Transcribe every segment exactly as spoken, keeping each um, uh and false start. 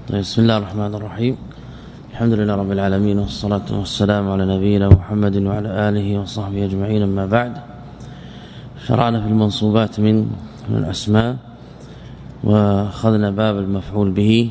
طيب بسم الله الرحمن الرحيم. الحمد لله رب العالمين، والصلاة والسلام على نبينا محمد وعلى آله وصحبه أجمعين. أما بعد، شرعنا في المنصوبات من من الأسماء، وأخذنا باب المفعول به،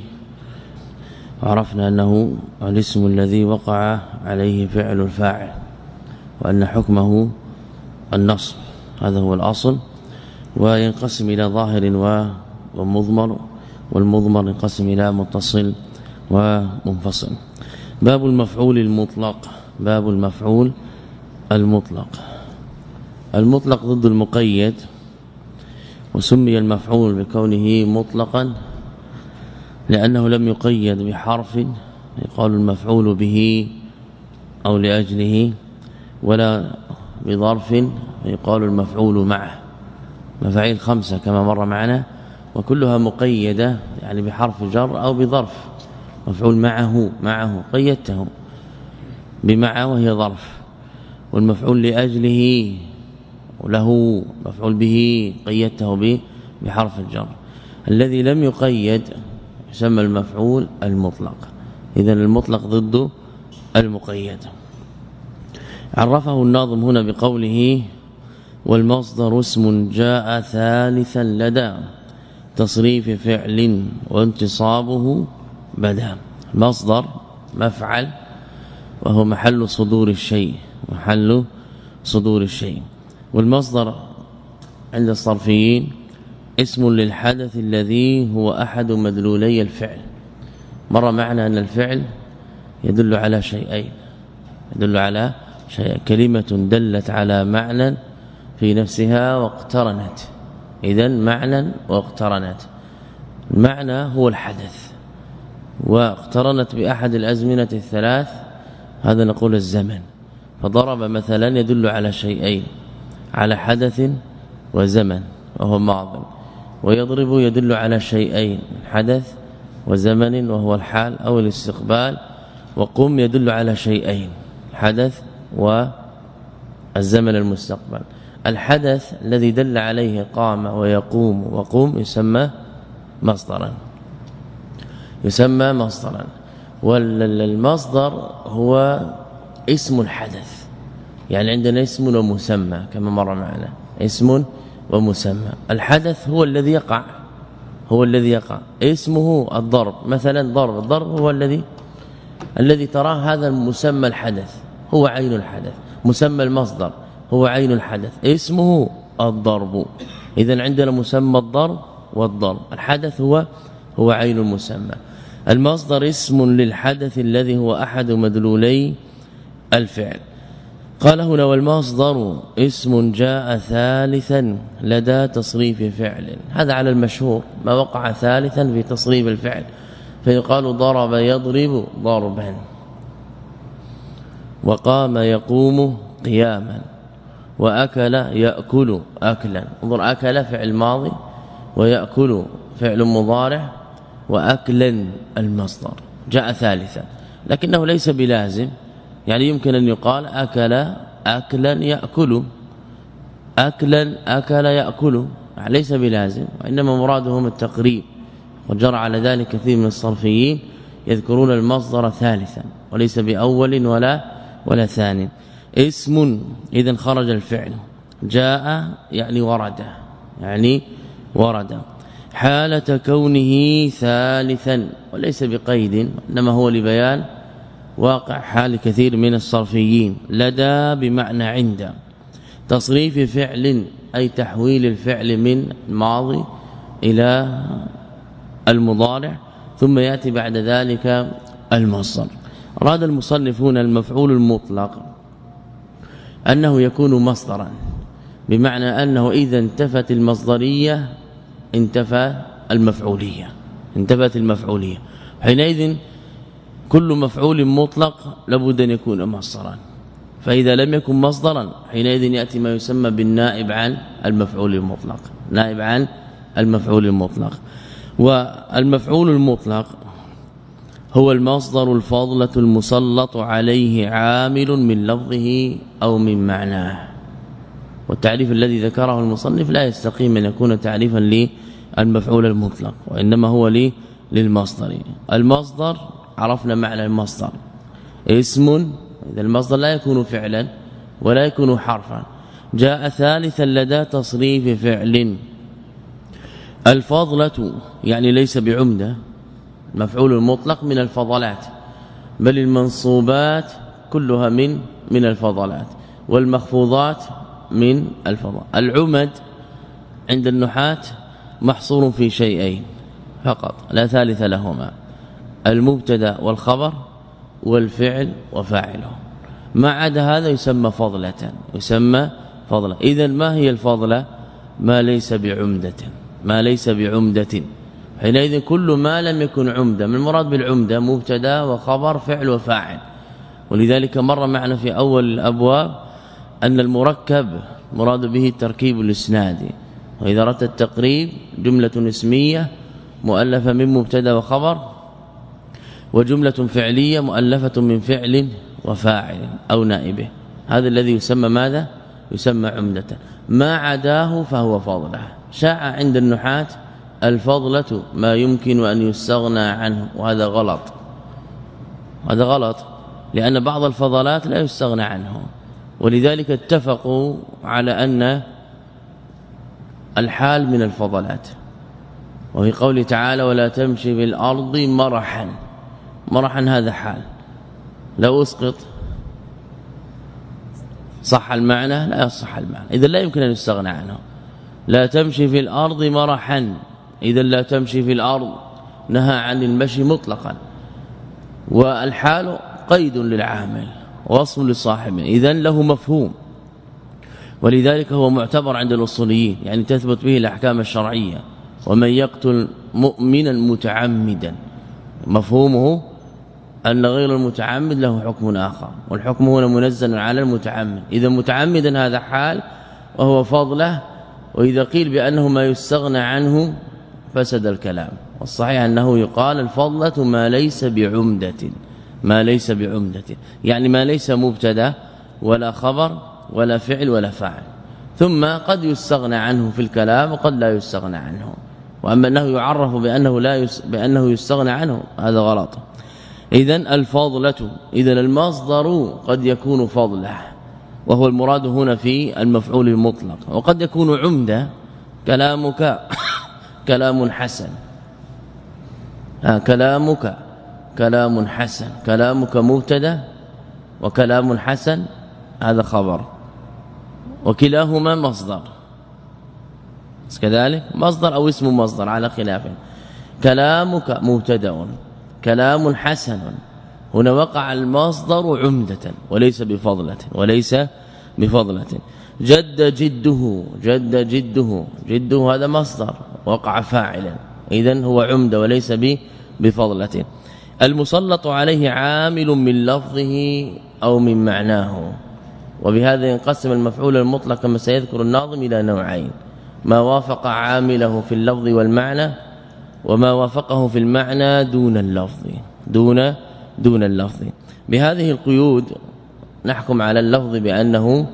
وعرفنا أنه الاسم الذي وقع عليه فعل الفاعل، وأن حكمه النصب، هذا هو الأصل. وينقسم إلى ظاهر ومضمر، والمضمر ينقسم إلى متصل ومنفصل. باب المفعول المطلق. باب المفعول المطلق. المطلق ضد المقيد، وسمي المفعول بكونه مطلقا لأنه لم يقيد بحرف يقال المفعول به أو لأجله، ولا بظرف يقال المفعول معه. مفاعيل خمسة كما مر معنا، وكلها مقيدة يعني بحرف جر أو بظرف. مفعول معه معه قيدته بمع وهي ظرف، والمفعول لأجله وله مفعول به قيدته به بحرف الجر. الذي لم يقيد يسمى المفعول المطلق. إذن المطلق ضد المقيد. عرفه الناظم هنا بقوله: والمصدر اسم جاء ثالثا لدى تصريف فعل وانتصابه بدا. مصدر مفعل، وهو محل صدور الشيء، محل صدور الشيء. والمصدر عند الصرفيين اسم للحدث الذي هو أحد مدلولي الفعل. مر معنا أن الفعل يدل على شيئين، يدل على شيء، كلمة دلت على معنى في نفسها واقترنت. إذن معنى واقترنت. المعنى هو الحدث، واقترنت بأحد الأزمنة الثلاث، هذا نقول الزمن. فضرب مثلا يدل على شيئين، على حدث وزمن وهو ماض، ويضرب يدل على شيئين، حدث وزمن وهو الحال أو الاستقبال. وقم يدل على شيئين، حدث والزمن المستقبل. الحدث الذي دل عليه قام ويقوم وقم يسمى مصدرا، يسمى مصدرا. والمصدر هو اسم الحدث، يعني عندنا اسم ومسمى كما مر معنا، اسم ومسمى. الحدث هو الذي يقع، هو الذي يقع. اسمه الضرب مثلا، ضرب الضرب هو الذي الذي تراه، هذا مسمى الحدث، هو عين الحدث. مسمى المصدر هو عين الحدث، اسمه الضرب. إذن عندنا مسمى الضرب والضرب. الحدث هو هو عين المسمى. المصدر اسم للحدث الذي هو أحد مدلولي الفعل. قال هنا: والمصدر اسم جاء ثالثا لدى تصريف فعل. هذا على المشهور، ما وقع ثالثا في تصريف الفعل، فيقال ضرب يضرب ضربا، وقام يقوم قياما، وأكل يأكل أكلا. انظر، أكل فعل ماضي، ويأكل فعل مضارع، وأكلا المصدر جاء ثالثا، لكنه ليس بلازم. يعني يمكن أن يقال أكل أكلا يأكل، أكلا أكل يأكل، ليس بلازم، وإنما مرادهم التقريب. وجرى على ذلك كثير من الصرفيين يذكرون المصدر ثالثا وليس بأول ولا ولا ثاني. اسم إذن خرج الفعل، جاء يعني ورد، يعني ورد، حالة كونه ثالثا، وليس بقيد، إنما هو لبيان واقع حال كثير من الصرفيين. لدى بمعنى عند، تصريف فعل أي تحويل الفعل من الماضي إلى المضارع، ثم يأتي بعد ذلك المصدر. أراد المصنفون المفعول المطلق أنه يكون مصدرا، بمعنى أنه إذا انتفت المصدرية انتفى المفعولية، انتفت المفعولية. حينئذ كل مفعول مطلق لابد أن يكون مصدرا، فإذا لم يكن مصدرا حينئذ يأتي ما يسمى بالنائب عن المفعول المطلق، نائب عن المفعول المطلق. والمفعول المطلق هو المصدر الفاضلة المسلط عليه عامل من لفظه أو من معناه. والتعريف الذي ذكره المصنف لا يستقيم أن يكون تعريفا للمفعول المطلق، وإنما هو للمصدر. المصدر عرفنا معنى المصدر اسم، إذا المصدر لا يكون فعلا ولا يكون حرفا. جاء ثالثا لدى تصريف فعل. الفضلة يعني ليس بعمدة، مفعول المطلق من الفضلات، بل المنصوبات كلها من من الفضلات، والمخفوضات من الفضل. العمد عند النحاة محصور في شيئين فقط لا ثالث لهما، المبتدا والخبر والفعل وفاعله، ما عدا هذا يسمى فضلة، يسمى فضلة. إذن ما هي الفضلة؟ ما ليس بعمدة، ما ليس بعمدة. حينئذ كل ما لم يكن عمدة، من المراد بالعمدة مبتدا وخبر فعل وفاعل. ولذلك مر معنا في أول الأبواب أن المركب مراد به التركيب الإسنادي، وإذا أردت التقريب جملة اسمية مؤلفة من مبتدا وخبر، وجملة فعلية مؤلفة من فعل وفاعل أو نائبه، هذا الذي يسمى ماذا؟ يسمى عمدة. ما عداه فهو فضلة. شاع عند النحاة الفضلة ما يمكن أن يستغنى عنه، وهذا غلط، هذا غلط، لأن بعض الفضلات لا يستغنى عنه. ولذلك اتفقوا على أن الحال من الفضلات، وفي قوله تعالى ولا تمشي في الأرض مرحا، مرحا هذا حال، لو أسقط صح المعنى؟ لا يصح المعنى، إذا لا يمكن أن يستغنى عنه. لا تمشي في الأرض مرحا، إذا لا تمشي في الأرض، نهى عن المشي مطلقا، والحال قيد للعامل ووصف لصاحبه، إذا له مفهوم، ولذلك هو معتبر عند الأصوليين، يعني تثبت به الأحكام الشرعية. ومن يقتل مؤمنا متعمدا، مفهومه أن غير المتعمد له حكم آخر، والحكم هنا منزل على المتعمد. إذا متعمدا هذا حال وهو فضله، وإذا قيل بأنه ما يستغنى عنه فسد الكلام. والصحيح أنه يقال الفضلة ما ليس بعمدة، ما ليس بعمدة يعني ما ليس مبتدا ولا خبر ولا فعل ولا فاعل، ثم قد يستغنى عنه في الكلام وقد لا يستغنى عنه. وأما أنه يعرف بأنه لا يس... بأنه يستغنى عنه هذا غلط. إذن الفضلة، إذن المصدر قد يكون فضله، وهو المراد هنا في المفعول المطلق، وقد يكون عمدة. كلامك كلام حسن، ها كلامك كلام حسن، كلامك مبتدا وكلام حسن هذا خبر، وكلاهما مصدر كذلك، مصدر أو اسم مصدر على خلاف. كلامك مبتدا، كلام حسن، هنا وقع المصدر عمدة وليس بفضلة، وليس بفضلة. جد جده، جد جده، جده هذا مصدر وقع فاعلا، إذن هو عمدة وليس بفضلة. المسلط عليه عامل من لفظه أو من معناه. وبهذا ينقسم المفعول المطلق كما سيذكر الناظم إلى نوعين: ما وافق عامله في اللفظ والمعنى، وما وافقه في المعنى دون اللفظ، دون دون اللفظ. بهذه القيود نحكم على اللفظ بأنه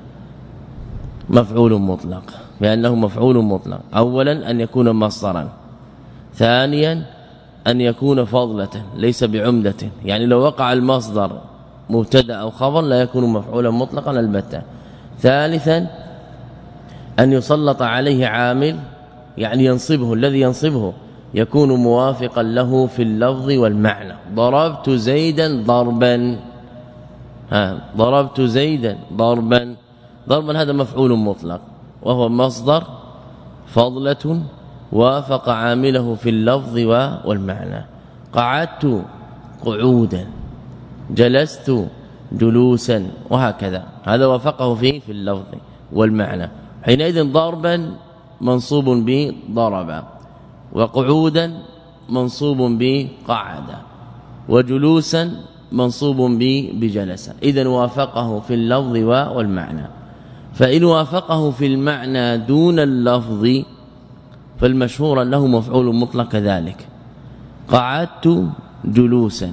مفعول مطلق، بأنه مفعول مطلق. أولا أن يكون مصدرا، ثانيا أن يكون فضلة ليس بعمدة، يعني لو وقع المصدر مبتدا أو خبر لا يكون مفعولا مطلقا البتة. ثالثا أن يسلط عليه عامل، يعني ينصبه، الذي ينصبه يكون موافقا له في اللفظ والمعنى. ضربت زيدا ضربا، ها ضربت زيدا ضربا، ضربا هذا مفعول مطلق وهو مصدر فضلة وافق عامله في اللفظ والمعنى. قعدت قعودا، جلست جلوسا، وهكذا، هذا وافقه فيه في اللفظ والمعنى. حينئذ ضربا منصوب بضرب، وقعودا منصوب بقعد، وجلوسا منصوب بجلس. إذن وافقه في اللفظ والمعنى. فإن وافقه في المعنى دون اللفظ فالمشهور له مفعول مطلق كذلك. قعدت جلوسا،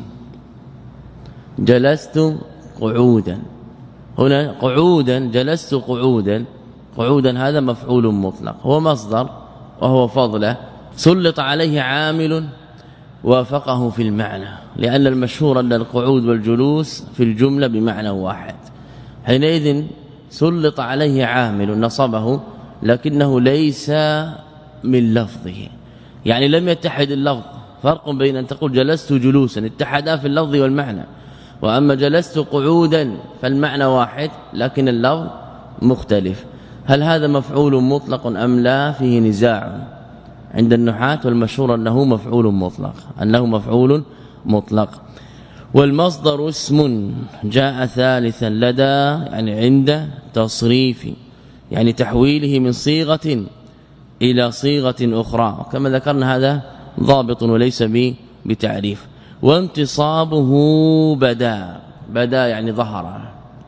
جلست قعودا، هنا قعودا جلست قعودا، قعودا هذا مفعول مطلق هو مصدر وهو فضله، سلط عليه عامل وافقه في المعنى، لأن المشهور أن القعود والجلوس في الجملة بمعنى واحد. حينئذ سلط عليه عامل نصبه لكنه ليس من لفظه، يعني لم يتحد اللفظ. فرق بين أن تقول جلست جلوسا اتحدا في اللفظ والمعنى، وأما جلست قعودا فالمعنى واحد لكن اللفظ مختلف. هل هذا مفعول مطلق أم لا؟ فيه نزاع عند النحاة، والمشهور أنه مفعول مطلق أنه مفعول مطلق. والمصدر اسم جاء ثالثا لدى يعني عند تصريف، يعني تحويله من صيغة إلى صيغة أخرى، كما ذكرنا هذا ضابط وليس بتعريف. وانتصابه بدا، بدا يعني ظهر.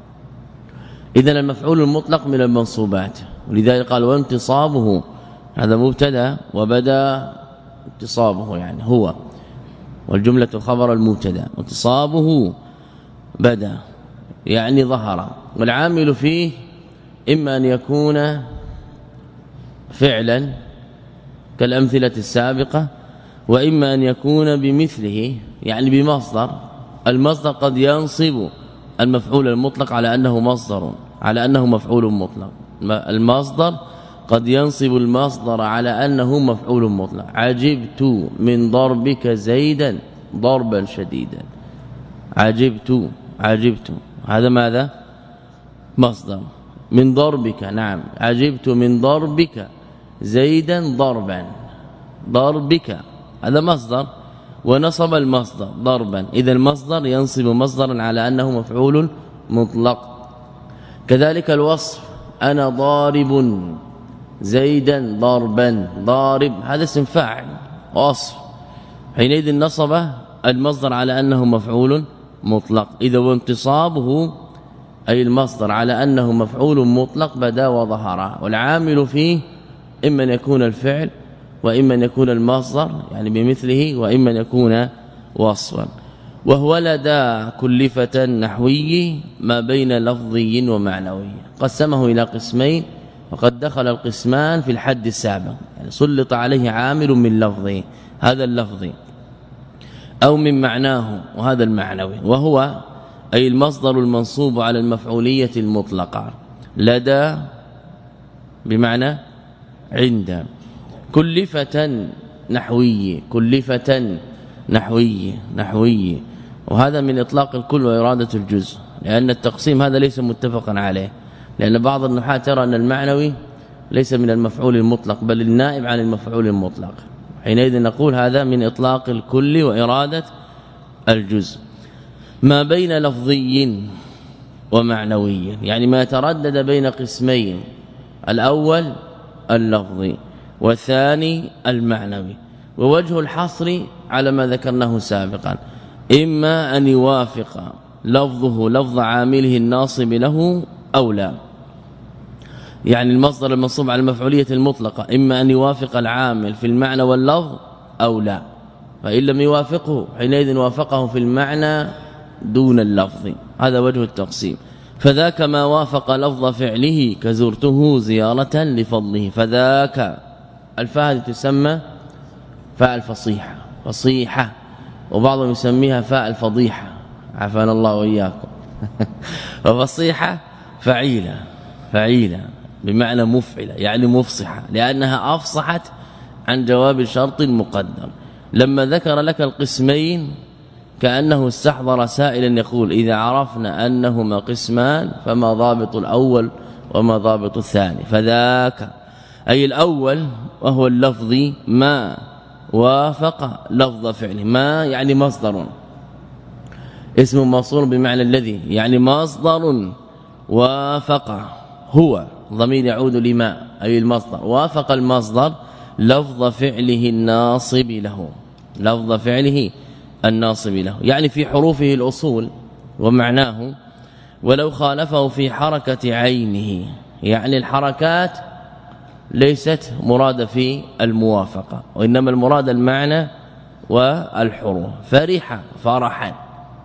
إذن المفعول المطلق من المنصوبات، ولذلك قال وانتصابه، هذا مبتدا وبدا انتصابه يعني هو، والجملة خبر المبتدا. انتصابه بدا يعني ظهر، والعامل فيه إما أن يكون فعلا كالأمثلة السابقة، وإما أن يكون بمثله يعني بمصدر. المصدر قد ينصب المفعول المطلق على أنه مصدر، على أنه مفعول مطلق. المصدر قد ينصب المصدر على أنه مفعول مطلق. عجبت من ضربك زيدا ضربا شديدا، عجبت عجبت هذا ماذا؟ مصدر. من ضربك، نعم عجبت من ضربك زيدا ضربا، ضربك هذا مصدر ونصب المصدر ضربا. إذا المصدر ينصب مصدرا على أنه مفعول مطلق. كذلك الوصف أنا ضارب زيدا ضربا، ضارب هذا اسم فاعل وصف، حينئذ نصب المصدر على أنه مفعول مطلق. إذا وانتصابه أي المصدر على أنه مفعول مطلق بدا وظهر، والعامل فيه إما أن يكون الفعل وإما أن يكون المصدر يعني بمثله، وإما أن يكون وصفا. وهو لدى كلفة نحوي ما بين لفظي ومعنوي، قسمه إلى قسمين، وقد دخل القسمان في الحد السابق، يعني سلط عليه عامل من لفظه هذا اللفظ أو من معناه وهذا المعنوي. وهو أي المصدر المنصوب على المفعولية المطلقة، لدى بمعنى عند، كلفة نحوي، كلفة نحوي نحوي وهذا من إطلاق الكل وإرادة الجزء، لأن التقسيم هذا ليس متفقا عليه، لأن بعض النحاة ترى أن المعنوي ليس من المفعول المطلق بل النائب عن المفعول المطلق، حينئذ نقول هذا من إطلاق الكل وإرادة الجزء. ما بين لفظي ومعنوي يعني ما تردد بين قسمين، الأول اللفظي والثاني المعنوي. ووجه الحصر على ما ذكرناه سابقا، إما أن يوافق لفظه لفظ عامله الناصب له أو لا، يعني المصدر المنصوب على المفعولية المطلقة إما أن يوافق العامل في المعنى واللفظ أو لا، فإن لم يوافقه حينئذ وافقه في المعنى دون اللفظ، هذا وجه التقسيم. فذاك ما وافق لفظ فعله كزرته زيارة لفضله، فذاك الفاء تسمى فاء الفصيحة فصيحة، وبعضهم يسميها فاء الفضيحة عافانا الله وإياكم وفصيحة فعيلة، فعيلة بمعنى مفعلة يعني مفصحة، لأنها أفصحت عن جواب الشرط المقدم. لما ذكر لك القسمين كأنه استحضر سائلا يقول إذا عرفنا أنهما قسمان فما ضابط الأول وما ضابط الثاني. فذاك أي الأول وهو اللفظي ما وافق لفظ فعله، ما يعني مصدر اسم موصول بمعنى الذي، يعني مصدر وافق، هو ضمير يعود لما أي المصدر، وافق المصدر لفظ فعله الناصب له، لفظ فعله الناصب له يعني في حروفه الأصول ومعناه، ولو خالفه في حركة عينه، يعني الحركات ليست مراد في الموافقة وإنما المراد المعنى والحروف. فرح فرحا،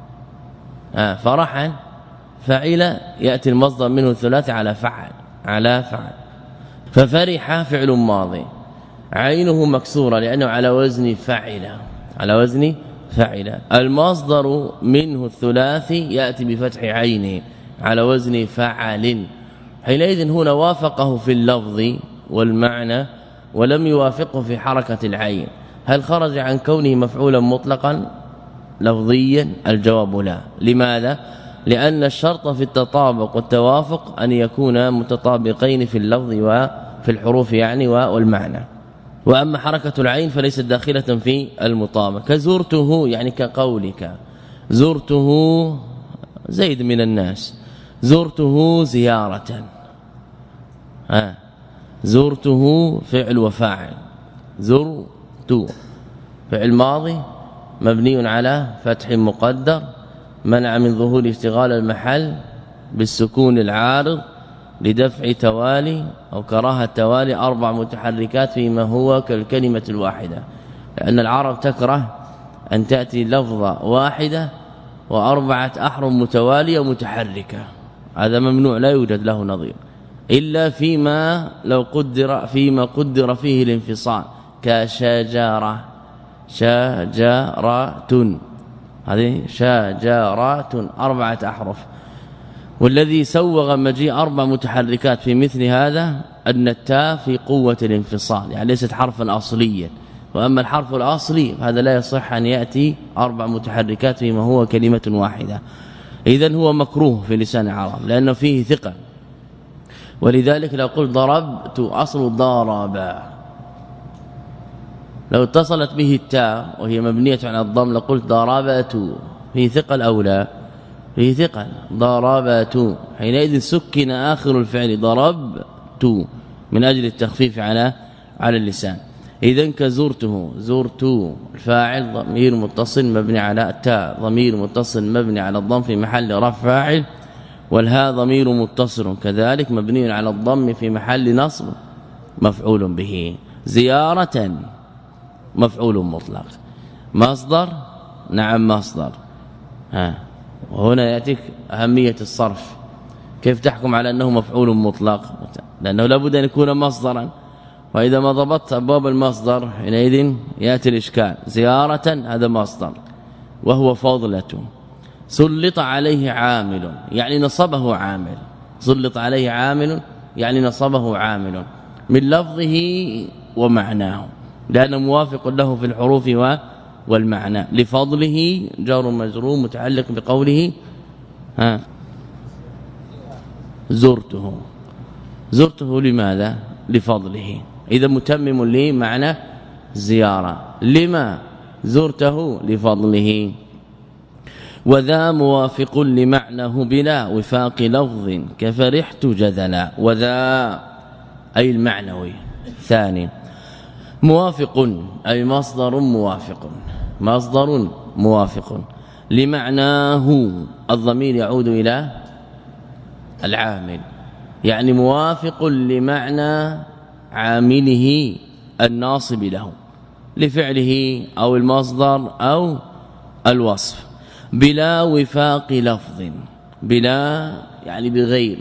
آه فرحا فعل يأتي المصدر منه الثلاثي على فعل على فعل، ففرح فعل ماضي عينه مكسورة لأنه على وزن فعل، على وزن فعل. المصدر منه الثلاثي يأتي بفتح عينه على وزن فعل. حينئذ هنا وافقه في اللفظ والمعنى ولم يوافقه في حركة العين. هل خرج عن كونه مفعولا مطلقا لفظيا؟ الجواب لا. لماذا؟ لأن الشرط في التطابق والتوافق أن يكون متطابقين في اللفظ وفي الحروف يعني والمعنى. وأما حركة العين فليست داخلة في المطابق. كزرته يعني كقولك زرته زيد من الناس، زرته زيارة. ها زرته فعل وفاعل، زرت فعل ماضي مبني على فتح مقدر منع من ظهور اشتغال المحل بالسكون العارض لدفع توالي أو كراهة توالي أربع متحركات فيما هو كالكلمة الواحدة، لأن العرب تكره أن تأتي لفظة واحدة وأربعة أحرف متوالية متحركة، هذا ممنوع لا يوجد له نظير إلا فيما لو قدر فيما قدر فيه الانفصال كشجرة شجرة، هذه شجرات أربعة أحرف. والذي سوغ مجيء أربع متحركات في مثل هذا أن التاء في قوة الانفصال يعني ليست حرفا أصليا، وأما الحرف الأصلي هذا لا يصح أن يأتي أربع متحركات فيما هو كلمة واحدة. إذن هو مكروه في لسان العرب لأنه فيه ثقة. ولذلك لو قلت ضربت أصل ضرب، لو اتصلت به التاء وهي مبنية على الضم لقلت ضربت، فيه ثقل أو لا؟ فيه ثقل. ضربت حينئذ سكن آخر الفعل ضربت من أجل التخفيف على على اللسان. إذن كزرته زرت الفاعل ضمير متصل مبني على التاء، ضمير متصل مبني على الضم في محل رفع فاعل، والهاء ضمير متصل كذلك مبني على الضم في محل نصب مفعول به. زيارة مفعول مطلق. مصدر نعم مصدر. ها وهنا ياتيك أهمية الصرف. كيف تحكم على أنه مفعول مطلق؟ لأنه لابد أن يكون مصدرا، وإذا ما ضبطت أبواب المصدر حينئذ ياتي الإشكال. زيارة هذا مصدر وهو فضلة. سلط عليه عامل يعني نصبه عامل، سلط عليه عامل يعني نصبه عامل من لفظه ومعناه لأنه موافق له في الحروف والمعنى. لفضله جار مجرور متعلق بقوله ها زرته. زرته لماذا؟ لفضله. إذا متمم لي معنى زيارة. لما زرته؟ لفضله. وذا موافق لمعناه بلا وفاق لفظ كفرحت جذلا. وذا أي المعنوي. ثاني موافق أي مصدر موافق، مصدر موافق لمعناه. الضمير يعود إلى العامل يعني موافق لمعنى عامله الناصب له لفعله أو المصدر أو الوصف. بلا وفاق لفظ، بلا يعني بغير،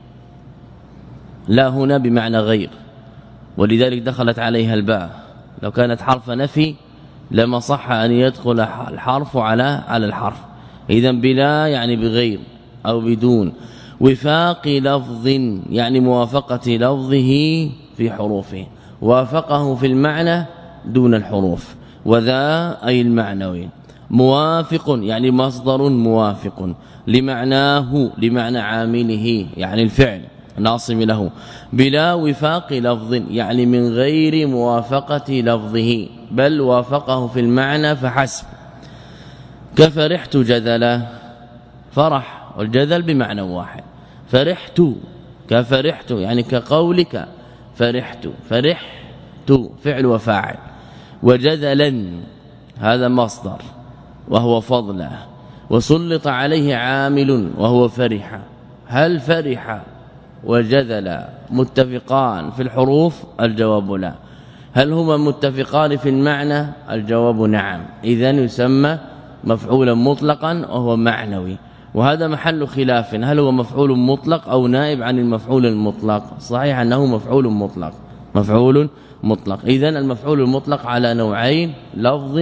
لا هنا بمعنى غير، ولذلك دخلت عليها الباء. لو كانت حرف نفي لما صح أن يدخل الحرف على على الحرف. إذا بلا يعني بغير أو بدون. وفاق لفظ يعني موافقة لفظه في حروفه، وافقه في المعنى دون الحروف. وذا أي المعنوي. موافق يعني مصدر موافق لمعناه لمعنى عامله يعني الفعل ناصب له. بلا وفاق لفظ يعني من غير موافقة لفظه بل وافقه في المعنى فحسب. كفرحت جذلا، فرح والجذل بمعنى واحد. فرحت كفرحت يعني كقولك فرحت، فرحت فعل وفاعل. وجذلا هذا مصدر وهو فضله. وسلط عليه عامل وهو فرح. هل فرح وجذل متفقان في الحروف؟ الجواب لا. هل هما متفقان في المعنى؟ الجواب نعم. إذن يسمى مفعولا مطلقا وهو معنوي. وهذا محل خلاف، هل هو مفعول مطلق أو نائب عن المفعول المطلق؟ صحيح أنه مفعول مطلق، مفعول مطلق. إذن المفعول المطلق على نوعين، لفظي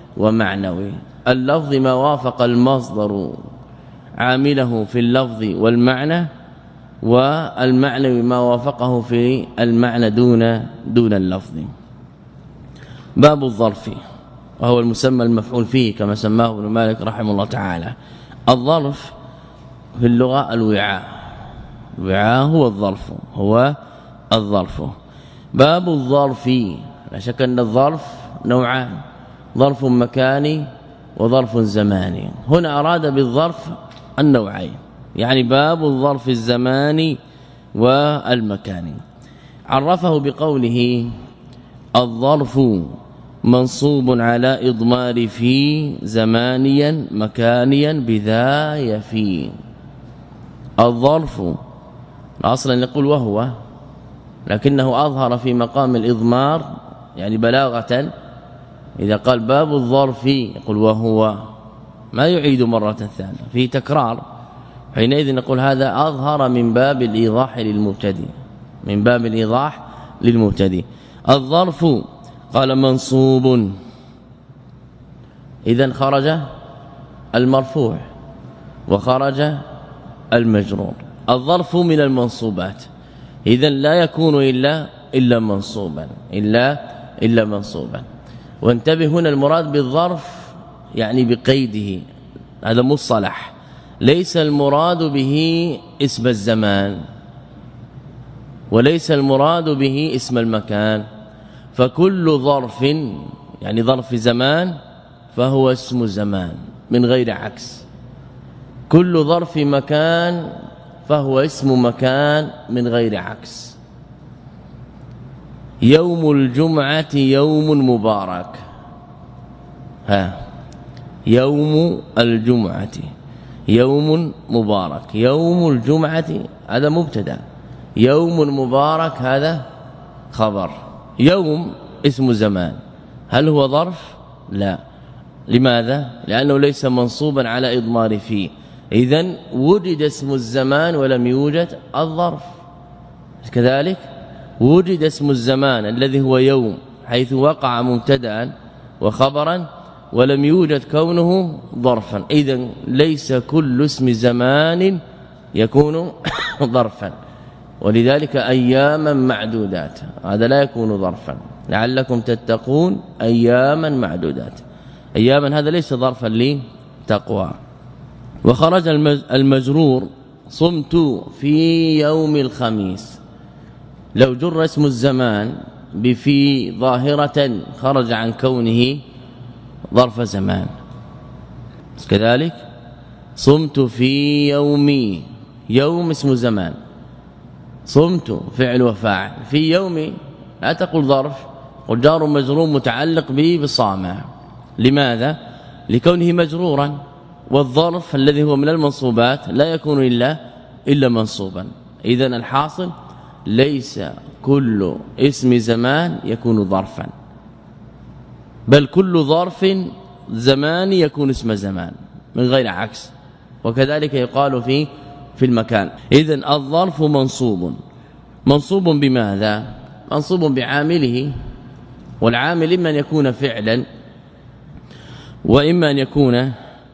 ومعنوي. اللفظ ما وافق المصدر عامله في اللفظ والمعنى، والمعنى ما وافقه في المعنى دون دون اللفظ. باب الظرف وهو المسمى المفعول فيه كما سماه ابن مالك رحمه الله تعالى. الظرف في اللغة الوعاء، الوعاء هو الظرف، هو الظرف. باب الظرف، لا شك ان الظرف نوعان، ظرف مكاني وظرف زماني. هنا أراد بالظرف النوعين، يعني باب الظرف الزماني والمكاني. عرفه بقوله الظرف منصوب على إضمار في زمانيا مكانيا بذا يفي. الظرف اصلا نقول وهو، لكنه أظهر في مقام الإضمار يعني بلاغة. إذا قال باب الظرف يقول وهو، ما يعيد مرة ثانية، في تكرار. حينئذ نقول هذا أظهر من باب الإيضاح للمبتدئ، من باب الإيضاح للمبتدئ. الظرف قال منصوب، إذن خرج المرفوع وخرج المجرور. الظرف من المنصوبات، إذن لا يكون إلا إلا منصوبا، إلا إلا منصوبا. وانتبه هنا المراد بالظرف يعني بقيده، هذا مصطلح، ليس المراد به اسم الزمان وليس المراد به اسم المكان. فكل ظرف يعني ظرف زمان فهو اسم زمان من غير عكس، كل ظرف مكان فهو اسم مكان من غير عكس. يوم الجمعة يوم مبارك، ها يوم الجمعة يوم مبارك، يوم الجمعة هذا مبتدا، يوم مبارك هذا خبر. يوم اسم زمان، هل هو ظرف؟ لا. لماذا؟ لأنه ليس منصوبا على إضمار فيه، إذن وجد اسم الزمان ولم يوجد الظرف. كذلك وجد اسم الزمان الذي هو يوم حيث وقع مبتدا وخبرا ولم يوجد كونه ظرفا، إذن ليس كل اسم زمان يكون ظرفا. ولذلك أياما معدودات هذا لا يكون ظرفا، لعلكم تتقون أياما معدودات، أياما هذا ليس ظرفا لتقوى. وخرج المجرور صمت في يوم الخميس، لو جر اسم الزمان بفي ظاهرة خرج عن كونه ظرف زمان. كذلك صمت في يومي، يوم اسم زمان، صمت فعل وفاعل، في يومي لا تقول ظرف، وجار مجرور متعلق به بصامع. لماذا؟ لكونه مجرورا، والظرف الذي هو من المنصوبات لا يكون إلا إلا منصوبا. إذن الحاصل ليس كل اسم زمان يكون ظرفا، بل كل ظرف زمان يكون اسم زمان من غير عكس. وكذلك يقال في في المكان. إذن الظرف منصوب، منصوب بماذا؟ منصوب بعامله، والعامل إما أن يكون فعلا وإما أن يكون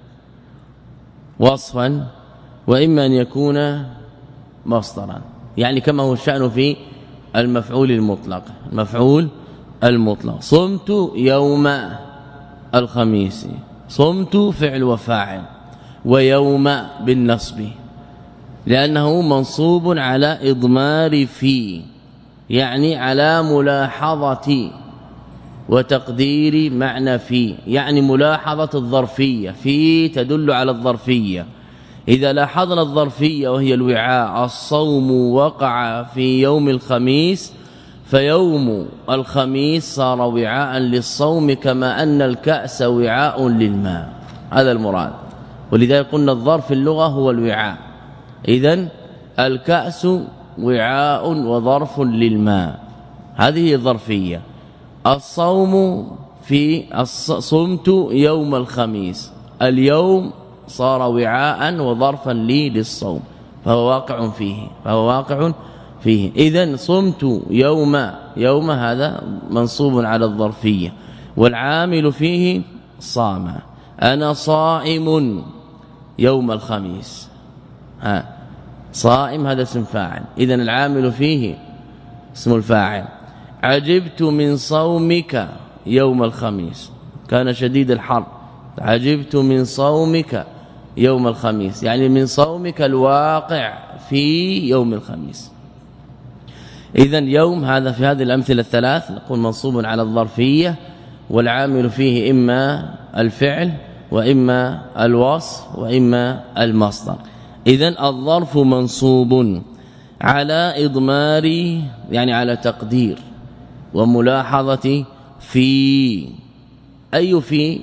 وصفا وإما أن يكون مصدرا، يعني كما هو الشأن في المفعول المطلق. المفعول المطلق صمت يوم الخميس، صمت فعل وفاعل، ويوم بالنصب لأنه منصوب على إضمار في، يعني على ملاحظة وتقدير معنى في، يعني ملاحظة الظرفية. في تدل على الظرفية، إذا لاحظنا الظرفية وهي الوعاء، الصوم وقع في يوم الخميس، فيوم الخميس صار وعاء للصوم كما أن الكأس وعاء للماء، هذا المراد. ولذلك قلنا الظرف في اللغة هو الوعاء، إذن الكأس وعاء وظرف للماء، هذه الظرفية. الصوم في صمت يوم الخميس، اليوم صار وعاء وظرفا لي للصوم، فهو واقع فيه فهو واقع فيه. إذن صمت يوم، يوم هذا منصوب على الظرفية، والعامل فيه صام. أنا صائم يوم الخميس. ها صائم هذا اسم فاعل، إذن العامل فيه اسم الفاعل. عجبت من صومك يوم الخميس، كان شديد الحر. عجبت من صومك يوم الخميس، يعني من صومك الواقع في يوم الخميس. إذن يوم هذا في هذه الأمثلة الثلاث نقول منصوب على الظرفية، والعامل فيه إما الفعل وإما الوصف وإما المصدر. إذن الظرف منصوب على إضمار يعني على تقدير وملاحظة في، أي في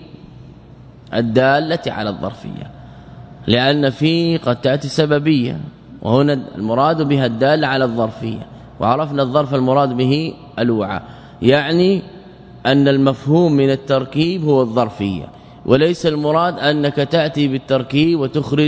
الدالة على الظرفية، لأن في قد تأتي سببية، وهنا المراد بها الدالة على الظرفية. وعرفنا الظرف المراد به الوعاء، يعني أن المفهوم من التركيب هو الظرفية، وليس المراد أنك تأتي بالتركيب وتخرج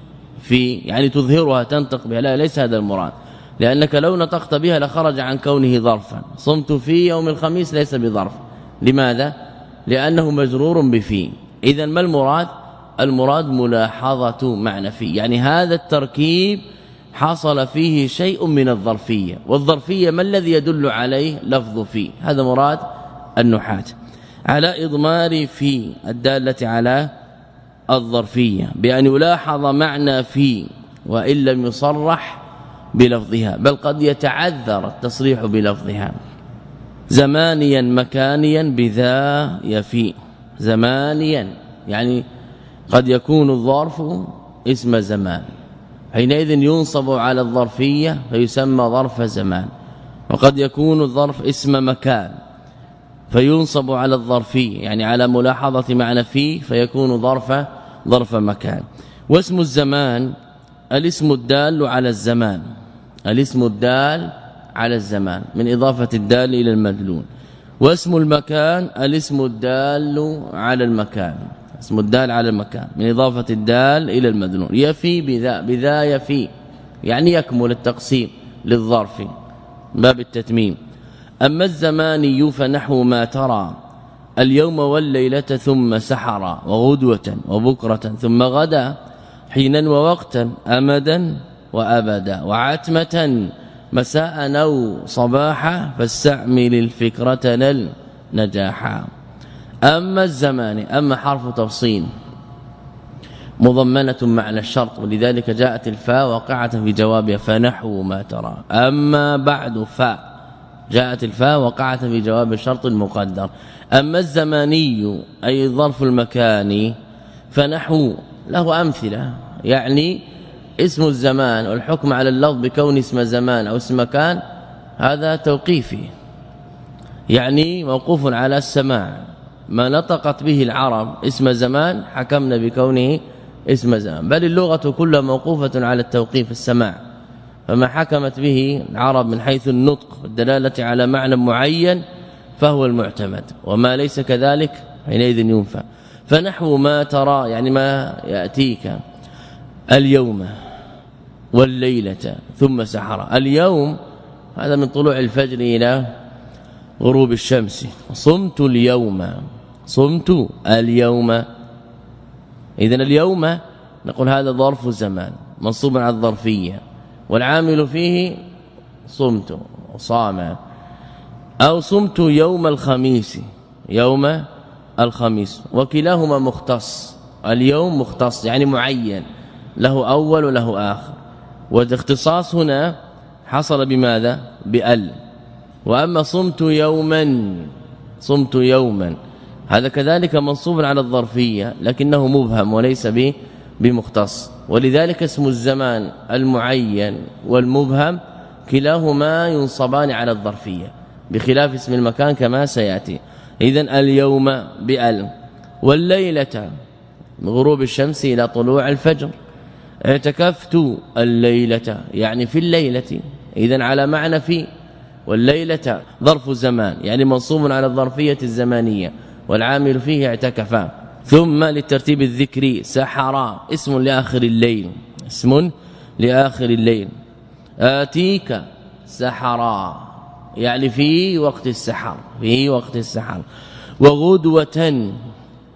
في يعني تظهرها تنطق بها، لا ليس هذا المراد، لأنك لو نطقت بها لخرج عن كونه ظرفا. صمت في يوم الخميس ليس بظرف، لماذا؟ لأنه مجرور بفي. إذن ما المراد؟ المراد ملاحظة معنى في، يعني هذا التركيب حصل فيه شيء من الظرفية، والظرفية ما الذي يدل عليه؟ لفظ في، هذا مراد النحاة. على إضمار في الدالة على الظرفية بأن يلاحظ معنى في وإن لم يصرح بلفظها، بل قد يتعذر التصريح بلفظها. زمانيا مكانيا بذا يفي. زمانيا يعني قد يكون الظرف اسم زمان، حينئذ ينصب على الظرفية فيسمى ظرف زمان، وقد يكون الظرف اسم مكان فينصب على الظرفية يعني على ملاحظة معنى فيه فيكون ظرف ظرف مكان. واسم الزمان الاسم الدال على الزمان، الاسم الدال على الزمان من إضافة الدال إلى المدلول. واسم المكان الاسم الدال على المكان، اسم الدال على المكان من إضافة الدال إلى المدلول. يفي بذا، بذا يفي يعني يكمل التقسيم للظرف باب التتميم. أما الزماني فنحو ما ترى اليوم والليلة ثم سحرا، وغدوة وبكرة ثم غدا، حينا ووقتا أمدا وأبدا، وعتمة مساء أو صباحا، فاستعمل الفكرة للنجاحا. أما الزمان أما حرف تفصيل مضمنة معنى الشرط، ولذلك جاءت الفاء وقعت في جوابها فنحو ما ترى. أما بعد فاء جاءت الفاء وقعت في جواب الشرط المقدر. أما الزماني أي الظرف المكاني فنحو له أمثلة، يعني اسم الزمان والحكم على اللفظ بكون اسم زمان أو اسم مكان هذا توقيفي، يعني موقوف على السماع. ما نطقت به العرب اسم زمان حكمنا بكونه اسم زمان، بل اللغة كلها موقوفة على التوقيف السماع. فما حكمت به العرب من حيث النطق والدلالة على معنى معين فهو المعتمد، وما ليس كذلك حينئذ ينفى. فنحو ما ترى يعني ما يأتيك اليوم والليلة ثم سحر. اليوم هذا من طلوع الفجر إلى غروب الشمس. صمت اليوم، صمت اليوم. إذن اليوم نقول هذا ظرف زمان منصوب على الظرفية، والعامل فيه صمت وصام. أو صمت يوم الخميس، يوم الخميس، وكلاهما مختص. اليوم مختص يعني معين له أول وله آخر، والاختصاص هنا حصل بماذا؟ بأل. وأما صمت يوما، صمت يوما هذا كذلك منصوب على الظرفية لكنه مبهم وليس به بمختص، ولذلك اسم الزمان المعين والمبهم كلاهما ينصبان على الظرفية بخلاف اسم المكان كما سيأتي. إذن اليوم بأل. والليلة من غروب الشمس إلى طلوع الفجر. اعتكفت الليلة يعني في الليلة، إذن على معنى في. والليلة ظرف زمان يعني منصوب على الظرفية الزمانية، والعامل فيه اعتكفا. ثم للترتيب الذكري سحر اسم لآخر الليل، اسم لآخر الليل. آتيك سحرا يعني في وقت السحر، في وقت السحر. وغدوة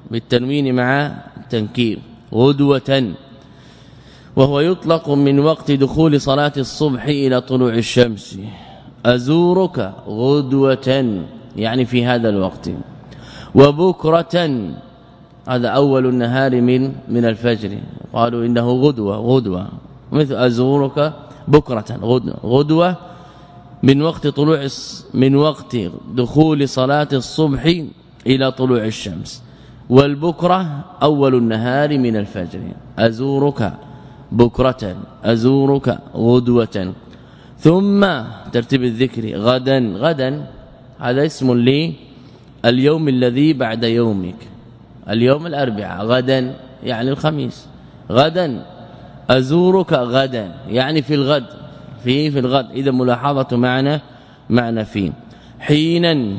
بالتنوين مع التنكير غدوة، وهو يطلق من وقت دخول صلاة الصبح إلى طلوع الشمس. أزورك غدوة يعني في هذا الوقت. وبكرة هذا أول النهار من من الفجر، قالوا إنه غدوة غدوة مثل أزورك بكرة غدوة, غدوة من وقت طلوع من وقت دخول صلاة الصبح إلى طلوع الشمس. والبكرة أول النهار من الفجر. أزورك بكرة أزورك غدوة. ثم ترتيب الذكر غدا غدا هذا اسم لي اليوم الذي بعد يومك، اليوم الأربعاء غدا يعني الخميس. غدا أزورك غدا يعني في الغد في في الغد. إذا ملاحظة معنى معنى في. حينا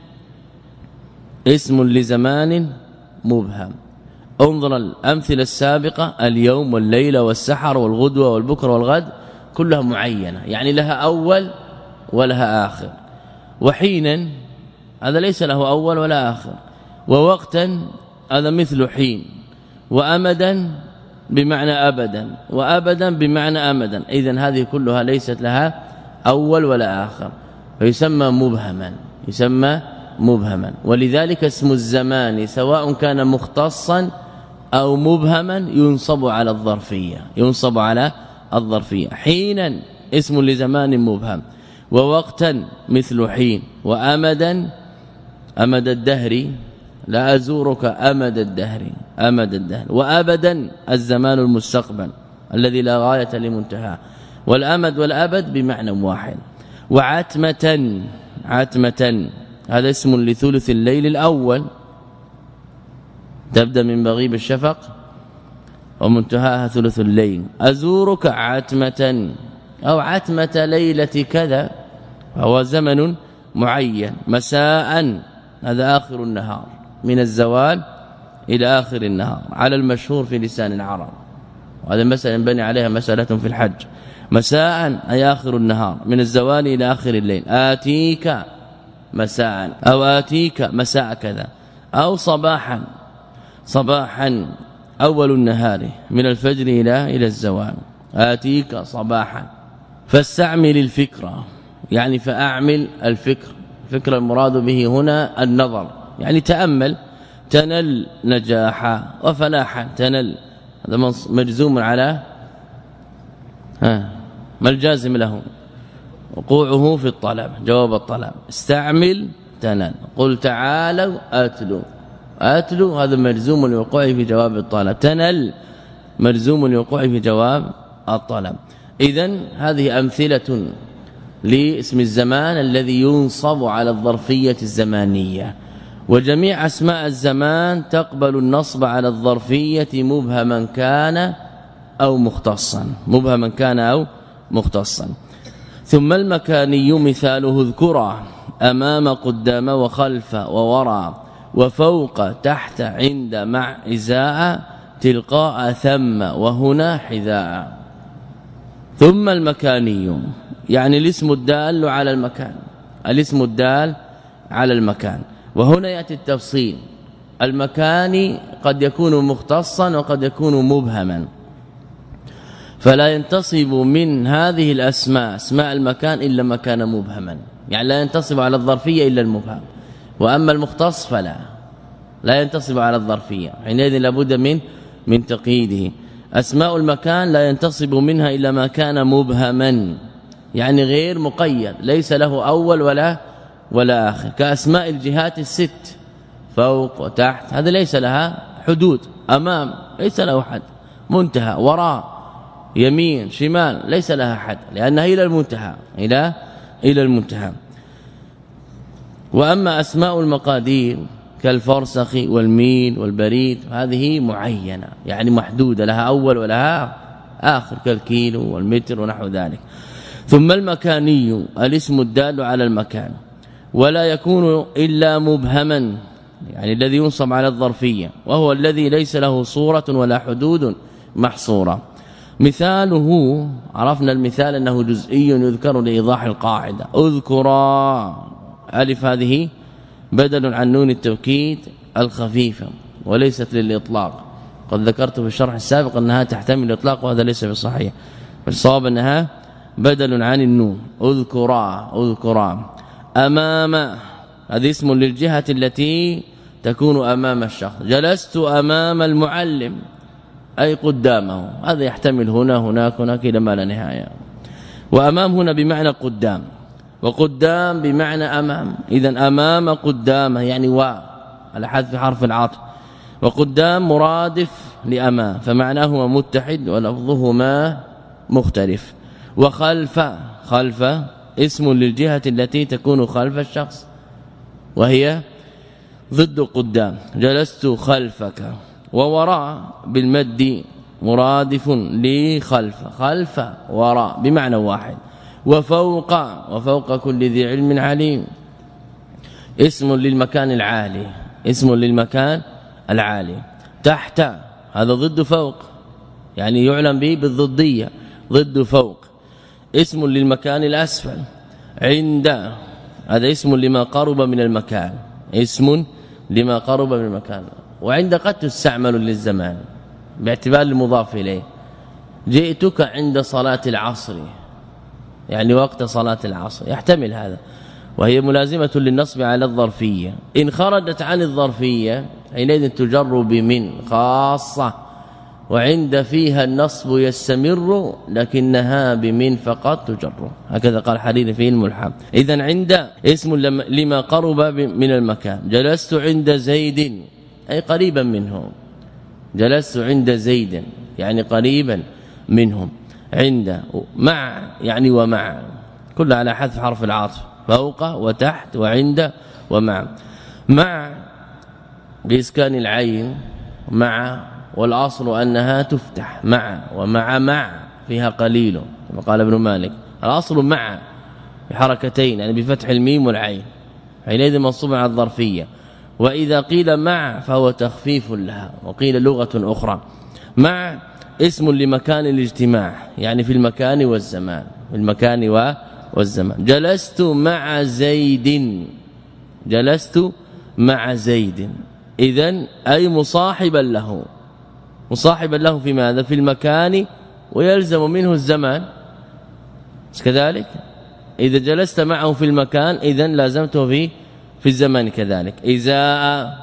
اسم لزمان مبهم. انظر الأمثلة السابقة اليوم والليلة والسحر والغدوة والبكر والغد كلها معينة يعني لها أول ولها آخر. وحينا هذا ليس له أول ولا آخر. ووقتا هذا مثل حين. وأمدا بمعنى أبدا وأبدا بمعنى أمدا. إذن هذه كلها ليست لها أول ولا آخر فيسمى مبهما يسمى مبهما. ولذلك اسم الزمان سواء كان مختصا أو مبهما ينصب على الظرفية ينصب على الظرفية. حينا اسم لزمان مبهم. ووقتا مثل حين. وأمدا أمد الدهر لا أزورك أمد الدهر أمد الدهر. وأبدا الزمان المستقبل الذي لا غاية لمنتهى. والأمد والأبد بمعنى واحد. وعتمة عتمة هذا اسم لثلث الليل الأول تبدأ من مغيب الشفق ومنتهاها ثلث الليل. أزورك عتمة أو عتمة ليلة كذا فهو زمن معين. مساء هذا آخر النهار من الزوال إلى آخر النهار على المشهور في لسان العرب، وهذا مسألة ينبني عليها مسألة في الحج. مساء أي آخر النهار من الزوال إلى آخر الليل. آتيك مساء أو آتيك مساء كذا. أو صباحا صباحا أول النهار من الفجر إلى إلى الزوال. آتيك صباحا. فاستعمل الفكرة يعني فأعمل الفكر. الفكرة المراد به هنا النظر يعني تأمل. تنل نجاحا وفلاحا. تنل هذا مجزوم على ها ما الجازم له وقوعه في الطلب جواب الطلب. استعمل تنل. قل تعالوا أتلو أتلو هذا مجزوم لوقوعه في جواب الطلب. تنل مجزوم لوقوعه في جواب الطلب. إذن هذه أمثلة لاسم الزمان الذي ينصب على الظرفية الزمانية. وجميع أسماء الزمان تقبل النصب على الظرفية مبهما كان أو مختصا مبهما كان أو مختصا. ثم المكاني مثاله اذكرا أمام قدام وخلف ووراء وفوق تحت عند مع إزاء تلقاء ثم وهنا حذاء. ثم المكاني يعني الاسم الدال على المكان الاسم الدال على المكان. وهنا يأتي التفصيل. المكاني قد يكون مختصا وقد يكون مبهما فلا ينتصب من هذه الأسماء اسماء المكان إلا ما كان مبهما يعني لا ينتصب على الظرفية إلا المبهم. وأما المختص فلا لا ينتصب على الظرفية حينئذ لابد من من تقييده. أسماء المكان لا ينتصب منها إلا ما كان مبهما يعني غير مقيد ليس له أول ولا ولا آخر. كأسماء الجهات الست فوق وتحت هذا ليس لها حدود. أمام ليس له حد. منتهى وراء يمين شمال ليس لها حد لأنها إلى المنتهى إلى إلى المنتهى. وأما أسماء المقادير كالفرسخ والميل والبريد هذه معينة يعني محدودة لها أول ولها آخر كالكيلو والمتر ونحو ذلك. ثم المكاني الاسم الدال على المكان ولا يكون إلا مبهما يعني الذي ينصب على الظرفية وهو الذي ليس له صورة ولا حدود محصورة. مثاله عرفنا المثال أنه جزئي يذكر لإيضاح القاعدة. اذكرا ألف هذه بدل عن نون التوكيد الخفيفة وليست للإطلاق. قد ذكرت في الشرح السابق أنها تحتمل الإطلاق وهذا ليس بصحيح، فالصواب أنها بدل عن النون. اذكرا اذكرا. أمام هذا اسم للجهة التي تكون أمام الشخص. جلست أمام المعلم أي قدامه، هذا يحتمل هنا هناك هناك إلى ما لا نهاية. وأمام هنا بمعنى قدام، وقدام بمعنى أمام، إذن أمام قدامه يعني و على حذف حرف العطف، وقدام مرادف لأمام فمعناهما متحد ولفظهما مختلف. وخلف خلف اسم للجهة التي تكون خلف الشخص وهي ضد قدام. جلست خلفك. ووراء بالمد مرادف لخلف، خلف وراء بمعنى واحد. وفوق وفوق كل ذي علم عليم اسم للمكان العالي، اسم للمكان العالي. تحت هذا ضد فوق، يعني يعلم به بالضدية ضد فوق. اسم للمكان الأسفل. عند هذا اسم لما قرب من المكان، اسم لما قرب من المكان. وعند قد تستعمل للزمان باعتبار المضاف إليه. جئتك عند صلاة العصر، يعني وقت صلاة العصر، يحتمل هذا، وهي ملازمة للنصب على الظرفية. إن خرجت عن الظرفية حينئذ تجر بمن خاصة، وعند فيها النصب يستمر لكنها بمن فقط تجر، هكذا قال حريري في الملحم. إذن عند اسم لما قرب من المكان. جلست عند زيد أي قريبا منه، جلست عند زيد يعني قريبا منهم. عند مع يعني ومع، كل على حذف حرف العطف، فوق وتحت وعند ومع. مع بإسكان العين مع، والأصل أنها تفتح مع، ومع مع فيها قليل كما قال ابن مالك. الأصل مع بحركتين يعني بفتح الميم والعين، حينئذ منصوب على الظرفية. وإذا قيل مع فهو تخفيف لها، وقيل لغة أخرى. مع اسم لمكان الاجتماع، يعني في المكان والزمان، في المكان والزمان. جلست مع زيد، جلست مع زيد إذن أي مصاحبا له، مصاحبا له في ماذا؟ في المكان، ويلزم منه الزمان كذلك. إذا جلست معه في المكان إذن لازمته في في الزمان كذلك. إزاء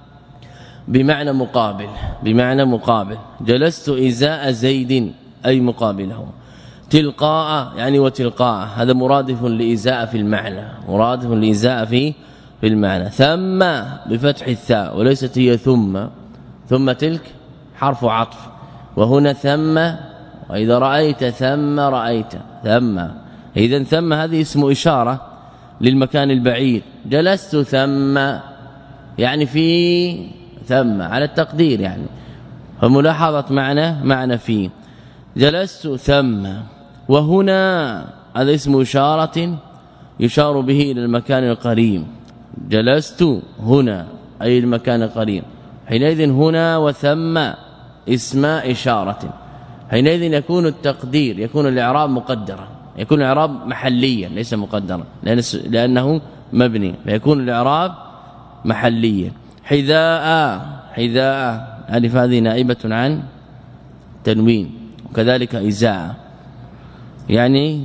بمعنى مقابل، بمعنى مقابل. جلست إزاء زيد أي مقابله. تلقاء يعني وتلقاء، هذا مرادف لإزاء في المعنى، مرادف لإزاء في في المعنى. ثم بفتح الثاء وليست هي ثم، ثم تلك حرف عطف، وهنا ثم. وإذا رأيت ثم رأيت ثم، إذن ثم هذه اسم إشارة للمكان البعيد. جلست ثم يعني في ثم على التقدير يعني، فملاحظة معنى معنى في. جلست ثم. وهنا هذا اسم إشارة يشار به إلى المكان القريب. جلست هنا أي المكان القريب، حينئذ هنا وثم اسم إشارة، حينئذ يكون التقدير، يكون الإعراب مقدرا، يكون الإعراب محليا ليس مقدرا لأنه مبني، فيكون الإعراب محليا. حذاء، حذاء ألف هذه نائبة عن تنوين، وكذلك إزاء يعني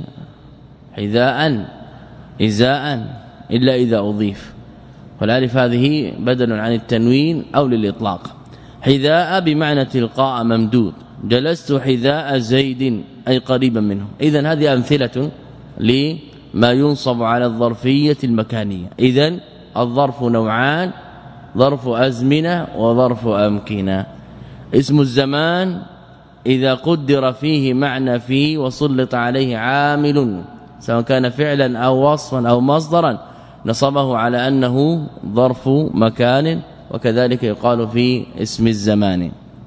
حذاء إزاء إلا إذا أضيف، والالف هذه بدل عن التنوين أو للإطلاق. حذاء بمعنى تلقاء ممدود. جلست حذاء زيد أي قريبا منه. إذن هذه أمثلة لما ينصب على الظرفية المكانية. إذن الظرف نوعان، ظرف أزمنة وظرف أمكنة. اسم الزمان إذا قدر فيه معنى فيه وسلط عليه عامل سواء كان فعلا أو وصفا أو مصدرا نصبه على أنه ظرف مكان، وكذلك يقال في اسم الزمان.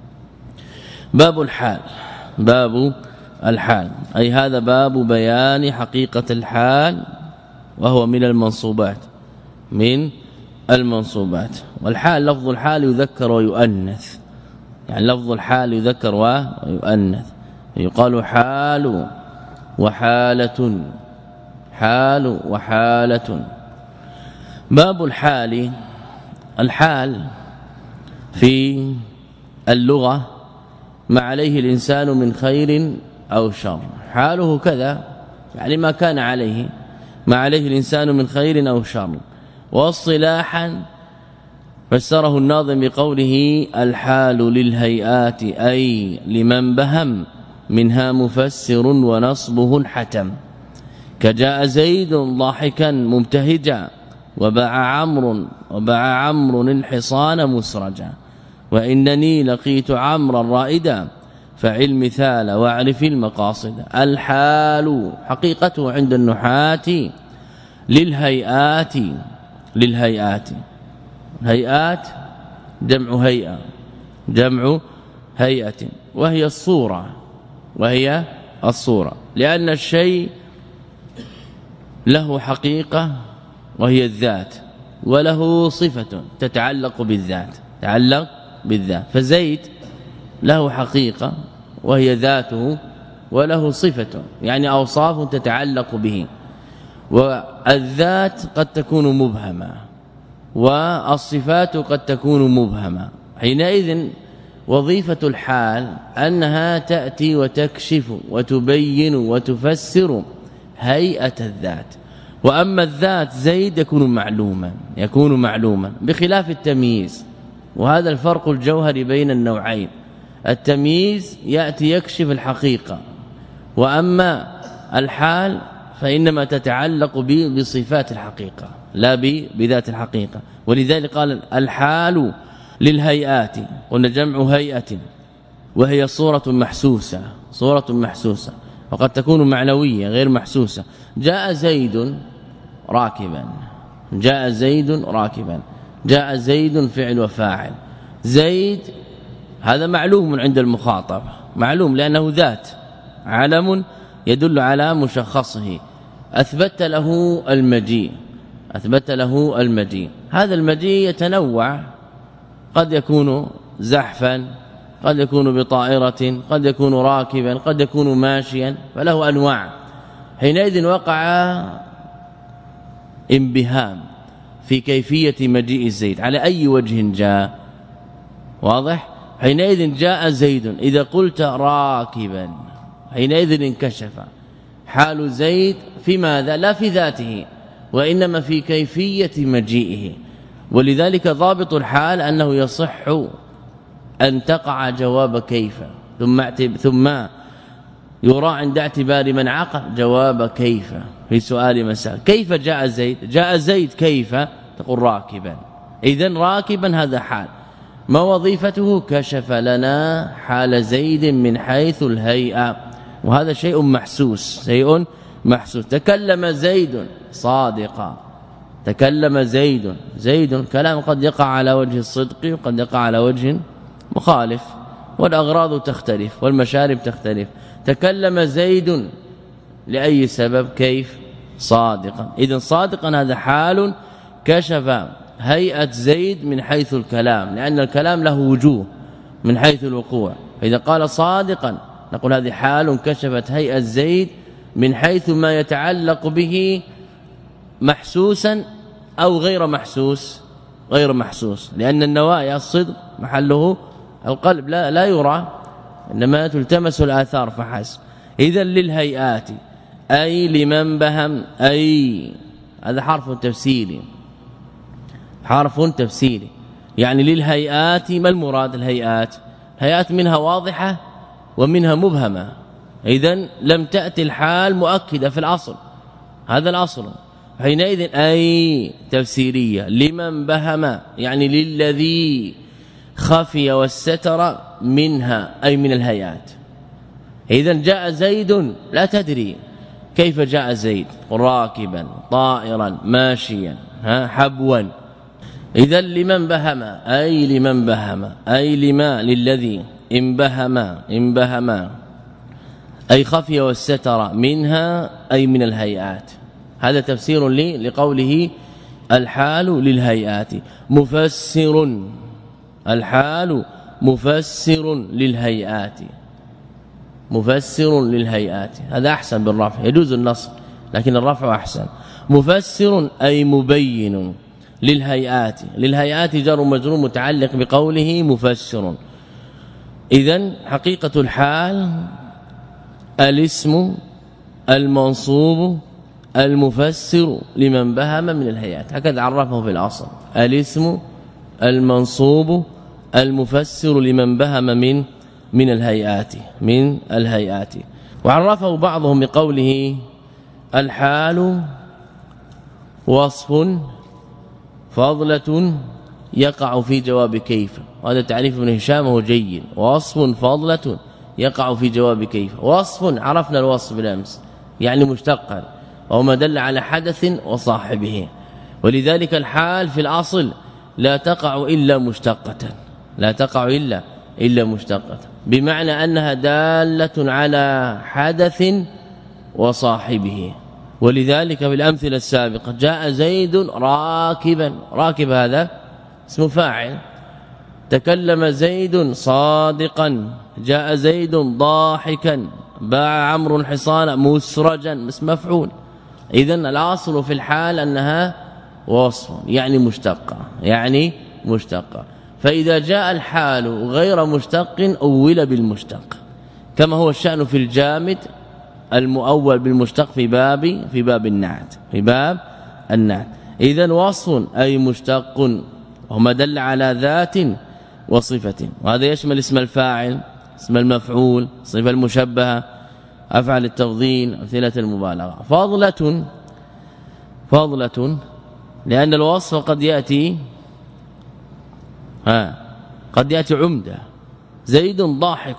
باب الحال، باب الحال أي هذا باب بيان حقيقة الحال، وهو من المنصوبات، من المنصوبات. والحال لفظ الحال يذكر ويؤنث، يعني لفظ الحال يذكر ويؤنث، يقال حال وحالة، حال وحالة. باب الحال، الحال في اللغة ما عليه الإنسان من خير أو شر، حاله كذا يعني ما كان عليه ما عليه الإنسان من خير أو شر. واصطلاحا فسره الناظم بقوله الحال للهيئات أي لمن بهم منها مفسر ونصبه الحتم، كجاء زيد ضاحكا مبتهجا وباع عمرو وباع عمرو الحصان مسرجا، وإنني لقيت عمرا رائدا فعل مثال واعرف المقاصد. الحال حقيقته عند النحاة للهيئات للهيئات هيئات جمع هيئة جمع هيئة وهي الصورة وهي الصورة لأن الشيء له حقيقة وهي الذات وله صفة تتعلق بالذات تعلق بالذات، فزيد له حقيقة وهي ذاته وله صفة يعني أوصاف تتعلق به، والذات قد تكون مبهمة والصفات قد تكون مبهمة. حينئذ وظيفة الحال أنها تأتي وتكشف وتبين وتفسر هيئة الذات. وأما الذات زيد يكون معلوما يكون معلوما بخلاف التمييز، وهذا الفرق الجوهري بين النوعين. التمييز يأتي يكشف الحقيقة، وأما الحال فإنما تتعلق بصفات الحقيقة لا بذات الحقيقة. ولذلك قال الحال للهيئات، قلنا جمع هيئة وهي صورة محسوسة صورة محسوسة وقد تكون معنوية غير محسوسة. جاء زيد راكبا جاء زيد راكبا جاء زيد فعل وفاعل. زيد هذا معلوم عند المخاطب معلوم لأنه ذات علم يدل على مشخصه، أثبت له المجيء أثبت له المجيء. هذا المجيء يتنوع، قد يكون زحفا قد يكون بطائرة قد يكون راكبا قد يكون ماشيا، فله أنواع. حينئذ وقع انبهام في كيفية مجيء زيد على أي وجه جاء، واضح؟ حينئذ جاء زيد، إذا قلت راكبا حينئذ انكشف حال زيد في ماذا؟ لا في ذاته وإنما في كيفية مجيئه. ولذلك ضابط الحال أنه يصح أن تقع جواب كيف ثم ثم يرى عند اعتبار من عقل جواب كيف في سؤال مساء. كيف جاء زيد؟ جاء زيد كيف؟ تقول راكبا. إذن راكبا هذا حال، ما وظيفته؟ كشف لنا حال زيد من حيث الهيئة، وهذا شيء محسوس شيء محسوس. تكلم زيد صادقا تكلم زيد زيد كلام قد يقع على وجه الصدق وقد يقع على وجه مخالف، والأغراض تختلف والمشارب تختلف. تكلم زيد لأي سبب؟ كيف؟ صادقا. إذن صادقا هذا حال كشف هيئة زيد من حيث الكلام، لأن الكلام له وجوه من حيث الوقوع. فإذا قال صادقا نقول هذه حال كشفت هيئة زيد من حيث ما يتعلق به محسوسا أو غير محسوس غير محسوس، لأن النوايا الصدق محله القلب لا لا يرى، إنما تلتمس الآثار فحسب. إذا للهيئات أي لمن بهم، أي هذا حرف تفسيري حرف تفسيري يعني للهيئات. ما المراد؟ الهيئات هيئات منها واضحة ومنها مبهمة، إذن لم تأتي الحال مؤكدة في الأصل، هذا الأصل. حينئذ أي تفسيرية لمن بهم يعني للذي خفي والستر منها أي من الهيئات. إذن جاء زيد لا تدري كيف جاء زيد، راكبا طائرا ماشيا ها حبوا. إذن لمن بهم أي لمن بهم أي لما للذي انبهم انبهم أي خفي والستر منها أي من الهيئات. هذا تفسير لي لقوله الحال للهيئات. مفسر الحال مفسر للهيئات مفسر للهيئات، هذا أحسن بالرفع، يجوز النصب لكن الرفع أحسن. مفسر أي مبين للهيئات للهيئات جار مجرور متعلق بقوله مفسر. إذن حقيقة الحال الاسم المنصوب المفسر لمن بهم من الهيئات، هكذا عرفه في الأصل. الاسم المنصوب المفسر لمن بهم من من الهيئات من الهيئات. وعرفه بعضهم بقوله الحال وصف فضلة يقع في جواب كيف. هذا تعريف ابن هشام وهو جيد. وصف فضلة يقع في جواب كيف. وصف عرفنا الوصف بالامس يعني مشتقا وهو ما دل على حدث وصاحبه، ولذلك الحال في الأصل لا تقع إلا مشتقة لا تقع إلا إلا مشتقة، بمعنى أنها دالة على حدث وصاحبه. ولذلك في الأمثلة السابقة جاء زيد راكبا، راكب هذا اسم فاعل. تكلم زيد صادقا، جاء زيد ضاحكا، باع عمرو الحصان مسرجا اسم مفعول. إذن الأصل في الحال أنها وصف يعني مشتقة يعني مشتقة. فإذا جاء الحال غير مشتق أول بالمشتق، كما هو الشأن في الجامد المؤول بالمشتق في باب في باب النعت في باب النعت. إذن وصف أي مشتق وما دل على ذات وصفة، وهذا يشمل اسم الفاعل اسم المفعول صفة المشبهة أفعل التفضيل أمثلة المبالغة. فضلة فضلة لأن الوصف قد يأتي ها قد يأتي عمدة. زيد ضاحك،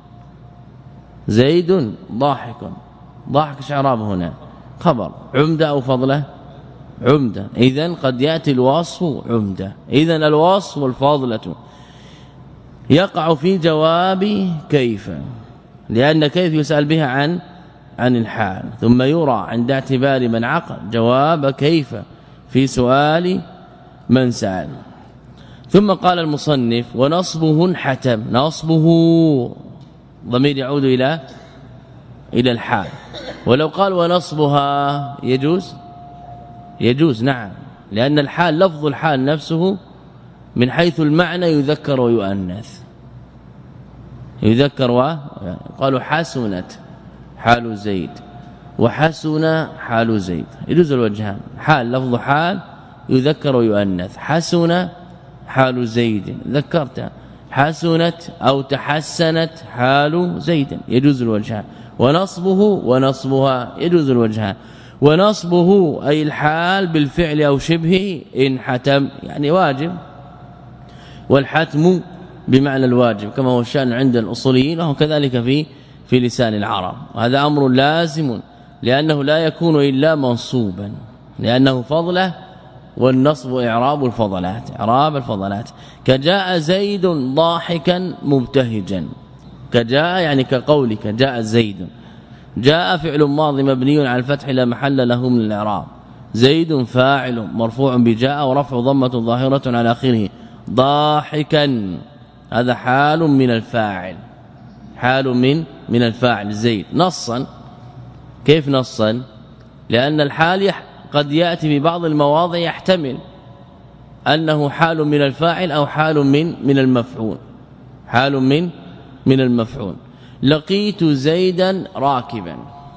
زيد ضاحك، ضاحك شعراب هنا خبر عمدة أو فضلة عمدة. إذن قد يأتي الوصف عمدة. إذن الوصف والفضلة يقع في جواب كيف، لأن كيف يسأل بها عن عن الحال، ثم يرى عند اعتبار من عقل جواب كيف في سؤال من سأل. ثم قال المصنف ونصبه انحتم. نصبه ضمير يعود إلى إلى الحال، ولو قال ونصبها يجوز يجوز نعم، لأن الحال لفظ الحال نفسه من حيث المعنى يذكر ويؤنث. يذكر و قالوا حسنت حال زيد وحسن حال زيد، يجوز الوجهان. حال لفظ حال يذكر ويؤنث. حسن حال زيد ذكرت، حسنت أو تحسنت حال زيد يجوز الوجهان. ونصبه ونصبها يجوز الوجهان. ونصبه أي الحال بالفعل أو شبهه إن حتم يعني واجب، والحتم بمعنى الواجب كما هو الشأن عند الأصوليين وهو كذلك في في لسان العرب. وهذا أمر لازم لأنه لا يكون إلا منصوبا، لأنه فضله والنصب إعراب الفضلات إعراب الفضلات. كجاء زيد ضاحكا مبتهجا، كجاء يعني كقولك جاء زيد. جاء فعل ماضي مبني على الفتح لا محل له من الإعراب. زيد فاعل مرفوع بجاء ورفع ضمة ظاهرة على آخره. ضاحكا هذا حال من الفاعل، حال من من الفاعل زيد نصا. كيف نصا؟ لأن الحال قد يأتي في بعض المواضع يحتمل أنه حال من الفاعل أو حال من من المفعول، حال من من المفعول. لقيت زيدا راكبا،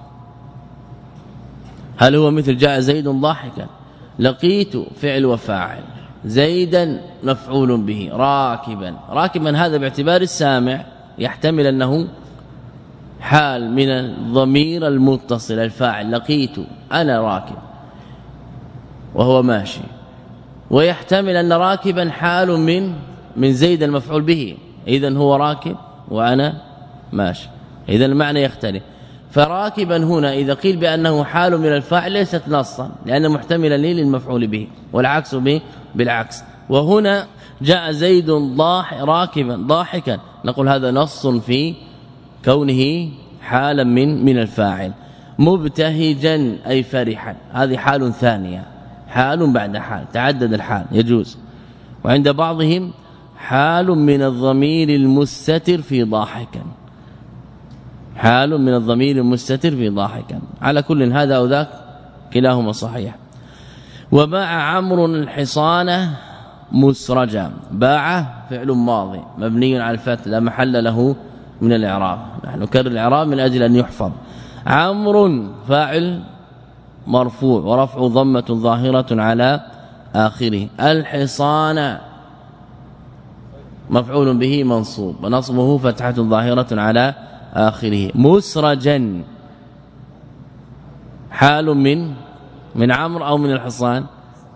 هل هو مثل جاء زيد ضاحكا؟ لقيت فعل وفاعل، زيدا مفعول به، راكبا راكبا هذا باعتبار السامع يحتمل أنه حال من الضمير المتصل الفاعل. لقيت أنا راكب وهو ماشي، ويحتمل أن راكبا حال من من زيد المفعول به، إذن هو راكب وأنا ماشي، إذن المعنى يختلف. فراكبا هنا إذا قيل بأنه حال من الفاعل ليست نصا لأنه محتملا لي للمفعول به، والعكس به بالعكس. وهنا جاء زيد ضاح راكبا ضاحكا، نقول هذا نص في كونه حالا من من الفاعل. مبتهجا أي فرحا، هذه حال ثانية، حال بعد حال تعدد الحال يجوز. وعند بعضهم حال من الضمير المستتر في ضاحكا، حال من الضمير المستتر في ضاحكا. على كل هذا أو ذاك كلاهما صحيح. وباع عمرو الحصانة مسرجا. باع فعل ماضي مبني على الفتح لا محل له من الإعراب، نحن نكرر الإعراب من أجل أن يحفظ. عمرو فاعل مرفوع ورفع ضمة ظاهرة على آخره. الحصان مفعول به منصوب ونصبه فتحة ظاهرة على آخره. مسرجا حال من من عمرو أو من الحصان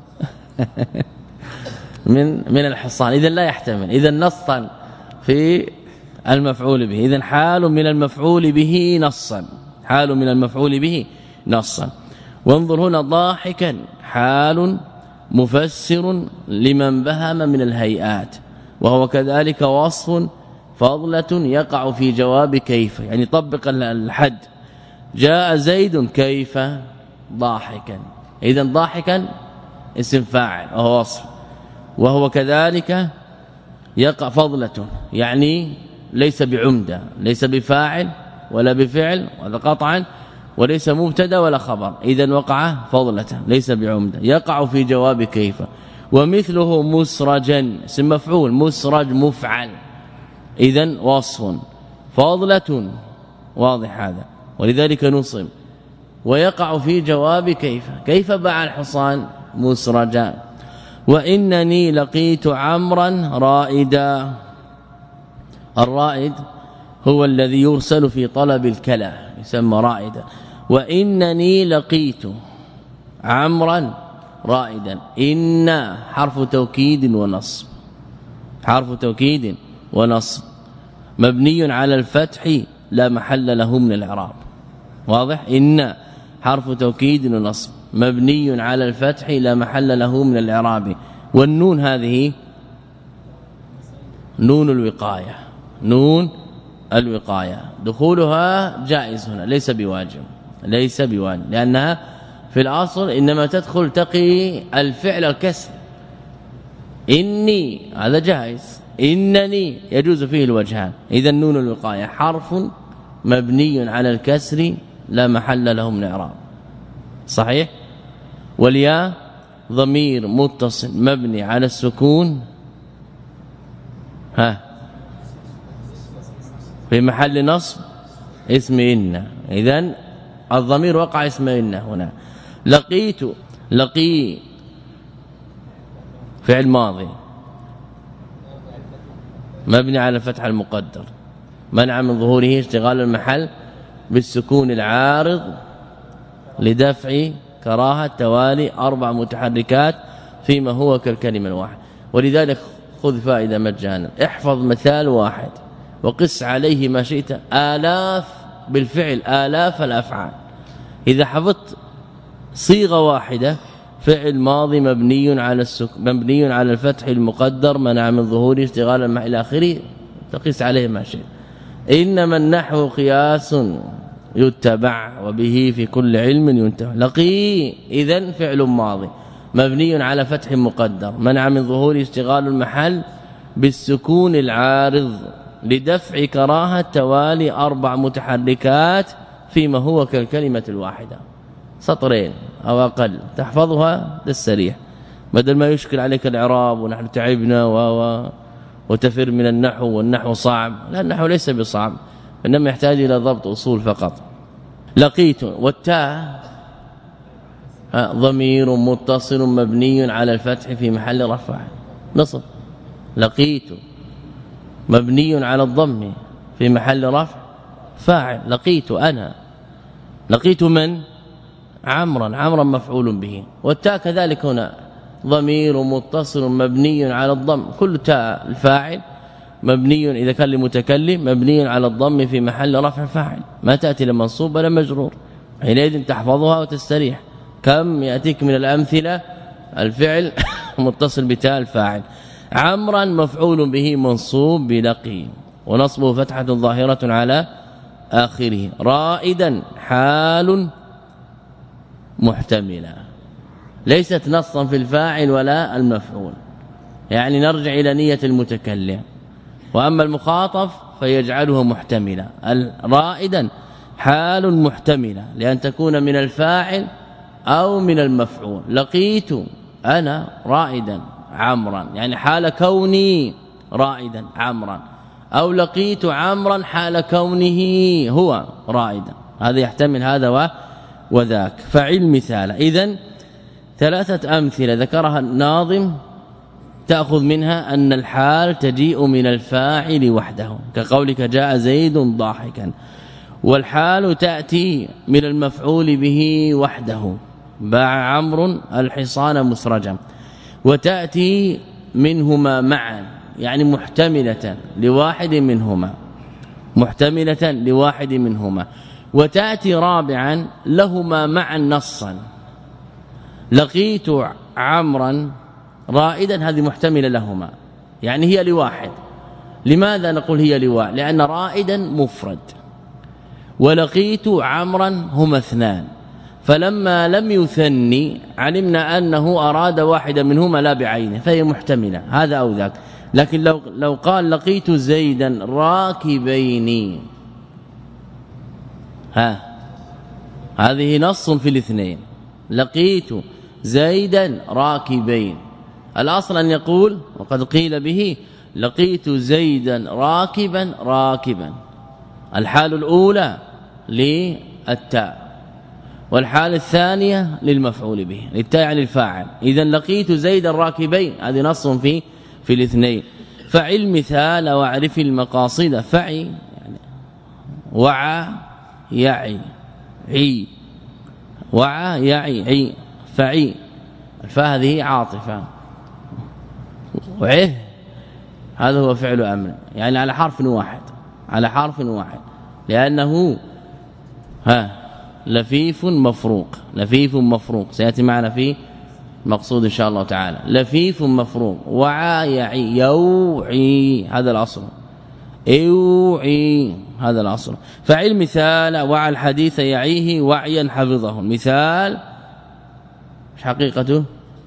من من الحصان، اذا لا يحتمل، اذا نصا في المفعول به، اذا حال من المفعول به نصا، حال من المفعول به نصا. وانظر هنا ضاحكا حال مفسر لمن بهم من الهيئات، وهو كذلك وصف فضلة يقع في جواب كيف، يعني طبق الحد. جاء زيد كيف ضاحكا، اذا ضاحكا اسم فاعل وهو وصف، وهو كذلك يقع فضلة يعني ليس بعمدة، ليس بفاعل ولا بفعل ولا قطعا، وليس مبتدا ولا خبر، اذا وقع فضلة ليس بعمدة يقع في جواب كيف. ومثله مسرجا اسم مفعول، مسرج مفعل، اذا وصف فضلة واضح هذا، ولذلك نصب. ويقع في جواب كيف، كيف باع الحصان مسرجا. وإنني لقيت عمرا رائدا. الرائد هو الذي يرسل في طلب الكلى يسمى رائدا. وإنني لقيت عمرا رائدا. إن حرف توكيد ونصب، حرف توكيد ونصب مبني على الفتح لا محل له من الإعراب. واضح؟ إن حرف توكيد ونصب مبني على الفتح لا محل له من الإعراب. والنون هذه نون الوقاية، نون الوقاية دخولها جائز هنا ليس بواجب، ليس بواجب، لأنها في الأصل إنما تدخل تقي الفعل الكسر. إني هذا جائز، إنني يجوز فيه الوجهان. إذا نون الوقاية حرف مبني على الكسر لا محل له من إعراب، صحيح. والياء ضمير متصل مبني على السكون ها في محل نصب اسم إن، إذن الضمير وقع اسم إن هنا. لقيت لقي فعل ماضي مبني على الفتح المقدر منع من ظهوره اشتغال المحل بالسكون العارض لدفع كراهه توالي اربع متحركات فيما هو كالكلمه الواحده. ولذلك خذ فائده مجانا، احفظ مثال واحد وقس عليه ما شئت، آلاف بالفعل آلاف الافعال. إذا حفظت صيغه واحده فعل ماضي مبني على السك... مبني على الفتح المقدر منع من ظهوره اشتغال المحل الى اخره، تقيس عليه ما شئت. انما النحو قياس يتبع وبه في كل علم ينتفع. لقي اذا فعل ماضي مبني على فتح مقدر منع من ظهور اشتغال المحل بالسكون العارض لدفع كراهه توالي اربع متحركات فيما هو كالكلمه الواحده. سطرين او اقل تحفظها للسريع بدل ما يشكل عليك الاعراب ونحن تعبنا و وتفر من النحو والنحو صعب. لا، النحو ليس بصعب، انما يحتاج الى ضبط اصول فقط. لقيت والتاء ضمير متصل مبني على الفتح في محل رفع نصب. لقيت مبني على الضم في محل رفع فاعل. لقيت انا، لقيت من؟ عمرا، عمرا مفعول به. والتاء كذلك هنا ضمير متصل مبني على الضم، كل تاء الفاعل مبني اذا كان لمتكلم مبني على الضم في محل رفع فاعل، ما تاتي لمنصوب ولا مجرور، حينئذ تحفظها وتستريح. كم ياتيك من الامثله الفعل متصل بتاء الفاعل. عمرا مفعول به منصوب بلقي ونصبه فتحه ظاهره على اخره. رائدا حال محتمله ليست نصا في الفاعل ولا المفعول، يعني نرجع إلى نية المتكلم. وأما المخاطب فيجعله محتملا. رائدا حال محتمله لأن تكون من الفاعل أو من المفعول. لقيت أنا رائدا عمرا يعني حال كوني رائدا عمرا، أو لقيت عمرا حال كونه هو رائدا. هذا يحتمل هذا وذاك. فعل مثال. إذن ثلاثة أمثلة ذكرها الناظم تأخذ منها أن الحال تجيء من الفاعل وحده، كقولك جاء زيد ضاحكا، والحال تأتي من المفعول به وحده، باع عمرو الحصان مسرجا، وتأتي منهما معا يعني محتملة لواحد منهما محتملة لواحد منهما وتأتي رابعا لهما معا نصا. لقيت عمرا رائدا هذه محتملة لهما يعني هي لواحد. لماذا نقول هي لواحد؟ لأن رائدا مفرد ولقيت عمرا هما اثنان، فلما لم يثني علمنا أنه أراد واحدا منهما لا بعينه فهي محتملة هذا أو ذاك. لكن لو لو قال لقيت زيدا راكبين ها هذه نص في الاثنين. لقيت زيدا راكبين الأصل أن يقول وقد قيل به لقيت زيدا راكبا راكبا. الحال الأولى للتاء والحال الثانية للمفعول به، للتاء عن الفاعل. إذا لقيت زيدا راكبين هذه نص في في الاثنين. فعل مثال واعرف المقاصد. فعي يعني وعى يعي عي وعى يعي عي فعي. الفاء هذه عاطفة وعه هذا هو فعل أمر يعني على حرف واحد على حرف واحد لأنه ها لفيف مفروق لفيف مفروق سيأتي معنا في مقصود إن شاء الله تعالى. لفيف مفروق وعى يعي يوعي هذا الأصل يوعي هذا الأصل. فعل مثال وعى الحديث يعيه وعيا حفظه. مثال حقيقته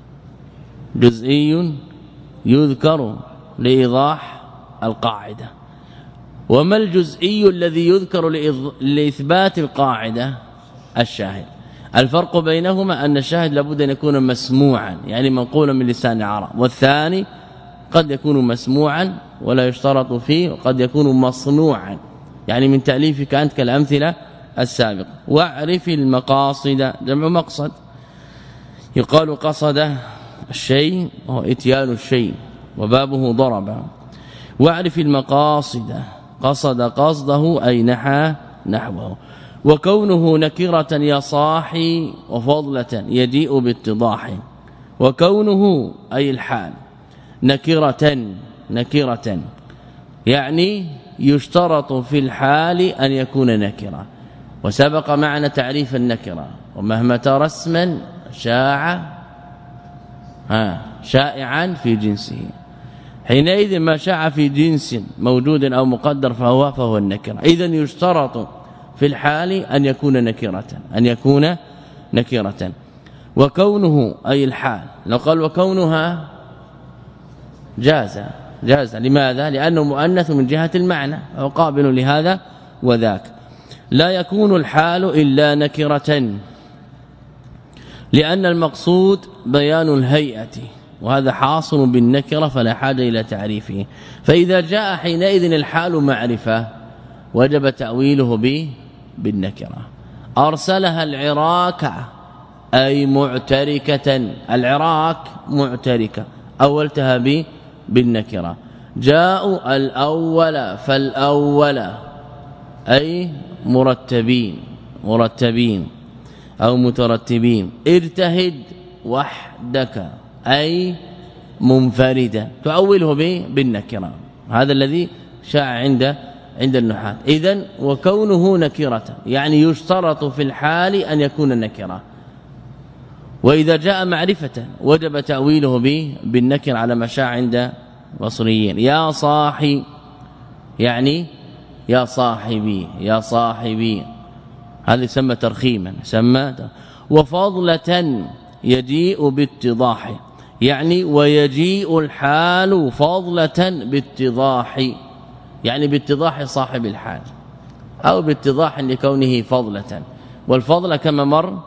جزئي يذكر لإيضاح القاعدة. وما الجزئي الذي يذكر لإثبات القاعدة؟ الشاهد. الفرق بينهما أن الشاهد لابد أن يكون مسموعا يعني منقولا من لسان العرب، والثاني قد يكون مسموعا ولا يشترط فيه، وقد يكون مصنوعا يعني من تأليفك أنت كالأمثلة السابقة. واعرف المقاصد جمع مقصد، يقال قصد الشيء وهو اتيان الشيء وبابه ضرب. واعرف المقاصد قصد قصده أي نحى نحوه. وكونه نكرة يا صاحي وفضلة يجيء باتضاح. وكونه أي الحال نكرة نكرة يعني يشترط في الحال أن يكون نكرة. وسبق معنا تعريف النكرة ومهما ترى اسما شاع ها شائعا في جنسه، حينئذ ما شاع في جنس موجود أو مقدر فهو فهو النكرة. إذن يشترط في الحال أن يكون نكرة أن يكون نكرة. وكونه أي الحال لو قال وكونها جاز جاز. لماذا؟ لأنه مؤنث من جهة المعنى أو قابل لهذا وذاك. لا يكون الحال إلا نكرة لأن المقصود بيان الهيئة، وهذا حاصل بالنكرة فلا حاجة إلى تعريفه. فإذا جاء حينئذ الحال معرفة وجب تأويله به بالنكرة. أرسلها العراك أي معتركة. العراك معتركة أولتها به بالنكرة. جاءوا الأول فالأول أي مرتبين مرتبين أو مترتبين. ارتهد وحدك أي منفردا تؤوله به بالنكرة. هذا الذي شاع عند عند النحاة. إذن وكونه نكرة يعني يشترط في الحال أن يكون نكرة. وإذا جاء معرفة وجب تأويله به بالنكر على ما شاع عند بصريين. يا صاحي يعني يا صاحبي يا صاحبي هذا يسمى ترخيما سمى. وفضلة يجيء باتضاح يعني ويجيء الحال فضلة باتضاح يعني باتضاح صاحب الحال أو باتضاح لكونه فضلة. والفضل كما مر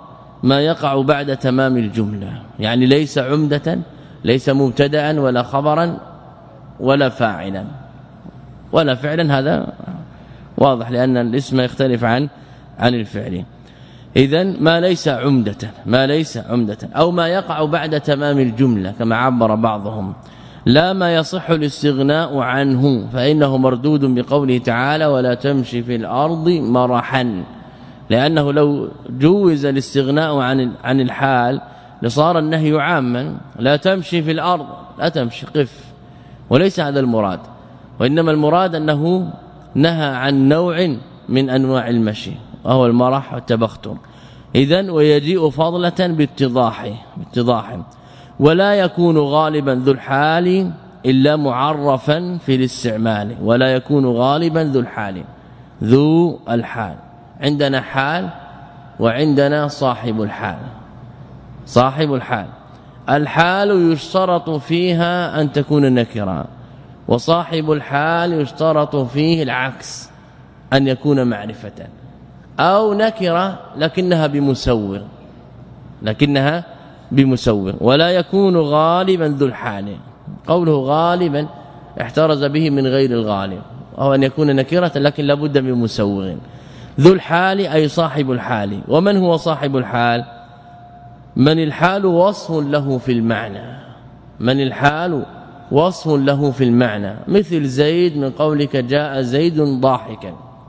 ما يقع بعد تمام الجملة، يعني ليس عمدة ليس مبتدأ ولا خبرا ولا فاعلا ولا فعلا، هذا واضح لأن الاسم يختلف عن عن الفعل. إذن ما ليس عمدة ما ليس عمدة أو ما يقع بعد تمام الجملة كما عبر بعضهم، لا ما يصح الاستغناء عنه فإنه مردود بقوله تعالى ولا تمشي في الأرض مرحا، لأنه لو جوز الاستغناء عن عن الحال لصار النهي عاما، لا تمشي في الأرض لا تمشي قف، وليس هذا المراد، وإنما المراد أنه نهى عن نوع من أنواع المشي وهو المرح والتبختر. إذن ويجيء فضلة باتضاح باتضاح ولا يكون غالبا ذو الحال إلا معرفا في الاستعمال، ولا يكون غالبا ذو الحال ذو الحال. عندنا حال وعندنا صاحب الحال. صاحب الحال الحال يشترط فيها أن تكون نكرا، وصاحب الحال يشترط فيه العكس أن يكون معرفة أو نكرة لكنها بمسوغ لكنها بمسوغ ولا يكون غالبا ذو الحال. قوله غالبا احترز به من غير الغالب، أو أن يكون نكرة لكن لابد من مسوغ. ذو الحال أي صاحب الحال. ومن هو صاحب الحال؟ من الحال وصف له في المعنى، من الحال وصف له في المعنى، مثل زيد من قولك جاء زيد ضاحكا.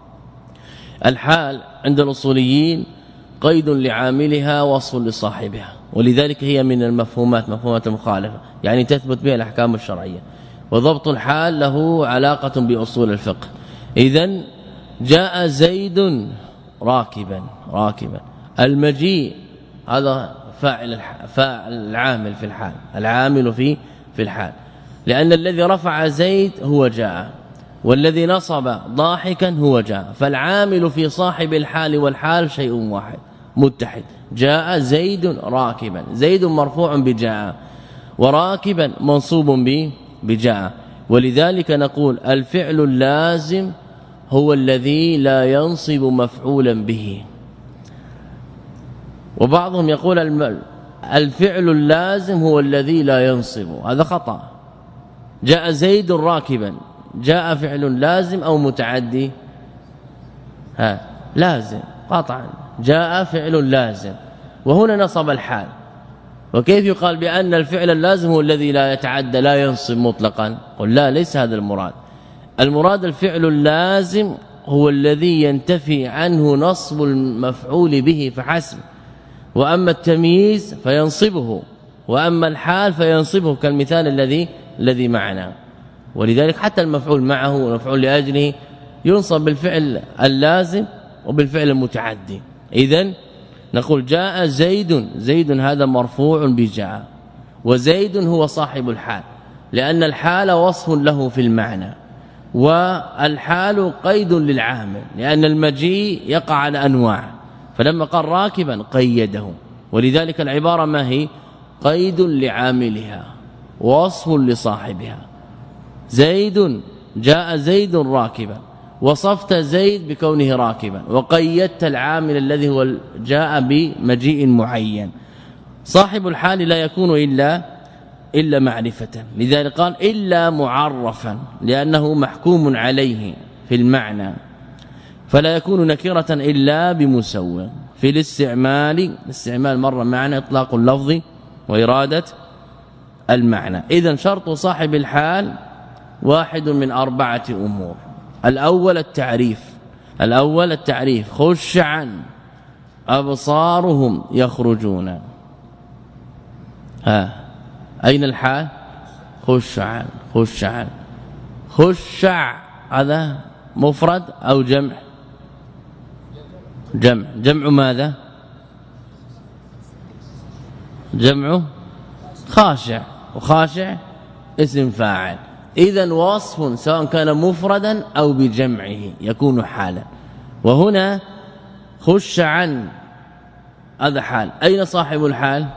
الحال عند الاصوليين قيد لعاملها وصف لصاحبها، ولذلك هي من المفهومات مفهومات المخالفه، يعني تثبت بها الاحكام الشرعيه، وضبط الحال له علاقة بأصول الفقه. إذن جاء زيد راكبا راكبا المجيء هذا فاعل فاعل العامل في الحال، العامل في في الحال، لأن الذي رفع زيد هو جاء، والذي نصب ضاحكا هو جاء، فالعامل في صاحب الحال والحال شيء واحد متحد. جاء زيد راكبا، زيد مرفوع بجاء وراكبا منصوب به بجاء، ولذلك نقول الفعل اللازم هو الذي لا ينصب مفعولا به. وبعضهم يقول الفعل اللازم هو الذي لا ينصب، هذا خطأ. جاء زيد راكبا، جاء فعل لازم أو متعدي؟ ها لازم قطعا، جاء فعل لازم، وهنا نصب الحال. وكيف يقال بأن الفعل اللازم هو الذي لا يتعدى لا ينصب مطلقا؟ قل لا، ليس هذا المراد. المراد الفعل اللازم هو الذي ينتفي عنه نصب المفعول به فحسب، وأما التمييز فينصبه، وأما الحال فينصبه، كالمثال الذي الذي معنا. ولذلك حتى المفعول معه والمفعول لأجله ينصب بالفعل اللازم وبالفعل المتعدي. إذن نقول جاء زيد، زيد هذا مرفوع بجاء، وزيد هو صاحب الحال، لأن الحال وصف له في المعنى، والحال قيد للعامل، لأن المجيء يقع على أنواع، فلما قال راكبا قيده، ولذلك العبارة ما هي؟ قيد لعاملها وصف لصاحبها. زيد جاء زيد راكبا، وصفت زيد بكونه راكبا، وقيدت العامل الذي هو جاء بمجيء معين. صاحب الحال لا يكون إلا إلا معرفة، لذلك قال إلا معرفا، لأنه محكوم عليه في المعنى، فلا يكون نكرة إلا بمسوغ. في الاستعمال، الاستعمال مرة معنى إطلاق اللفظ وإرادة المعنى. إذن شرط صاحب الحال واحد من أربعة أمور. الأول التعريف، الأول التعريف خش عن أبصارهم يخرجون. ها أين الحال؟ خش عن خش عن خشع، هذا مفرد أو جمع؟ جمع. جمع ماذا؟ جمع خاشع، وخاشع اسم فاعل. إذن وصف سواء كان مفردا أو بجمعه يكون حالا. وهنا خش عن هذا حال. أين صاحب الحال؟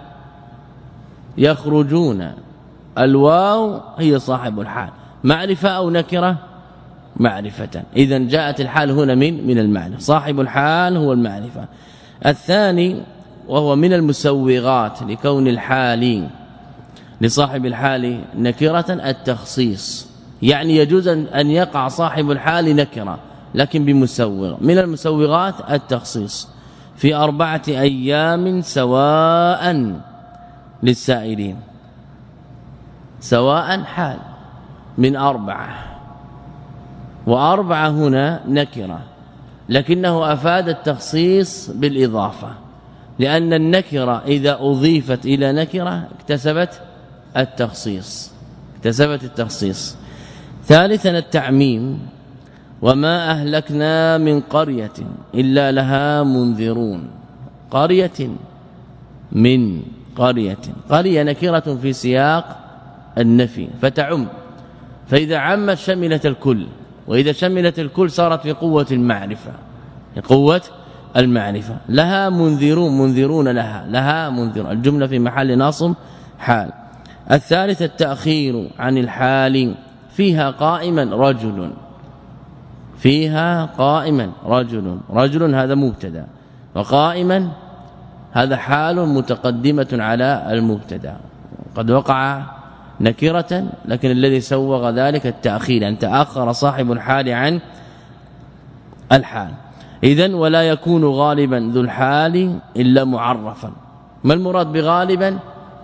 يخرجون، الواو هي صاحب الحال. معرفة أو نكرة؟ معرفة. إذن جاءت الحال هنا من من المعنى، صاحب الحال هو المعرفة. الثاني وهو من المسوغات لكون الحال لصاحب الحال نكرة التخصيص، يعني يجوز أن يقع صاحب الحال نكرة لكن بمسوغ. من المسوغات التخصيص في أربعة أيام سواء للسائلين، سواء حال من أربعة، وأربعة هنا نكرة لكنه أفاد التخصيص بالإضافة، لأن النكرة إذا أضيفت إلى نكرة اكتسبت التخصيص اكتسبت التخصيص. ثالثا التعميم، وما أهلكنا من قرية إلا لها منذرون. قرية من قرية، قرية نكرة في سياق النفي فتعم، فإذا عمت شملت الكل، وإذا شملت الكل صارت في قوة المعرفة في قوة المعرفة. لها منذرون، منذرون لها لها منذرون، الجملة في محل نصب حال. الثالث التأخير عن الحال، فيها قائما رجل، فيها قائما رجل، رجل هذا مبتدا، وقائما هذا حال متقدمة على المبتدا، قد وقع نكرة لكن الذي سوغ ذلك التأخير، أن تأخر صاحب الحال عن الحال. إذن ولا يكون غالبا ذو الحال إلا معرفا. ما المراد بغالبا؟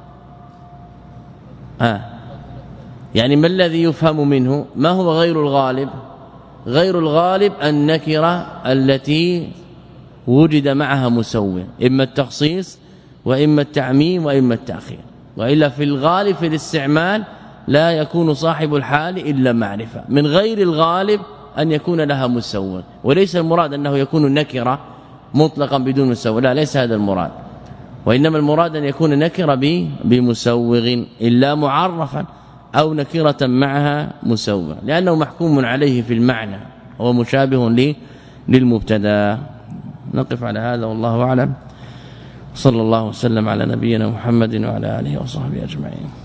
آه يعني ما الذي يفهم منه؟ ما هو غير الغالب؟ غير الغالب النكرة التي وجد معها مسوغ، إما التخصيص وإما التعميم وإما التأخير، وإلا في الغالب في الاستعمال لا يكون صاحب الحال إلا معرفة. من غير الغالب أن يكون لها مسوغ، وليس المراد أنه يكون نكرة مطلقا بدون مسوغ، لا ليس هذا المراد، وإنما المراد أن يكون نكرة بمسوغ إلا معرفا أو نكرة معها مسوغ، لأنه محكوم عليه في المعنى هو مشابه للمبتدا. نقف على هذا والله أعلم. صلى الله وسلم على نبينا محمد وعلى آله وصحبه أجمعين.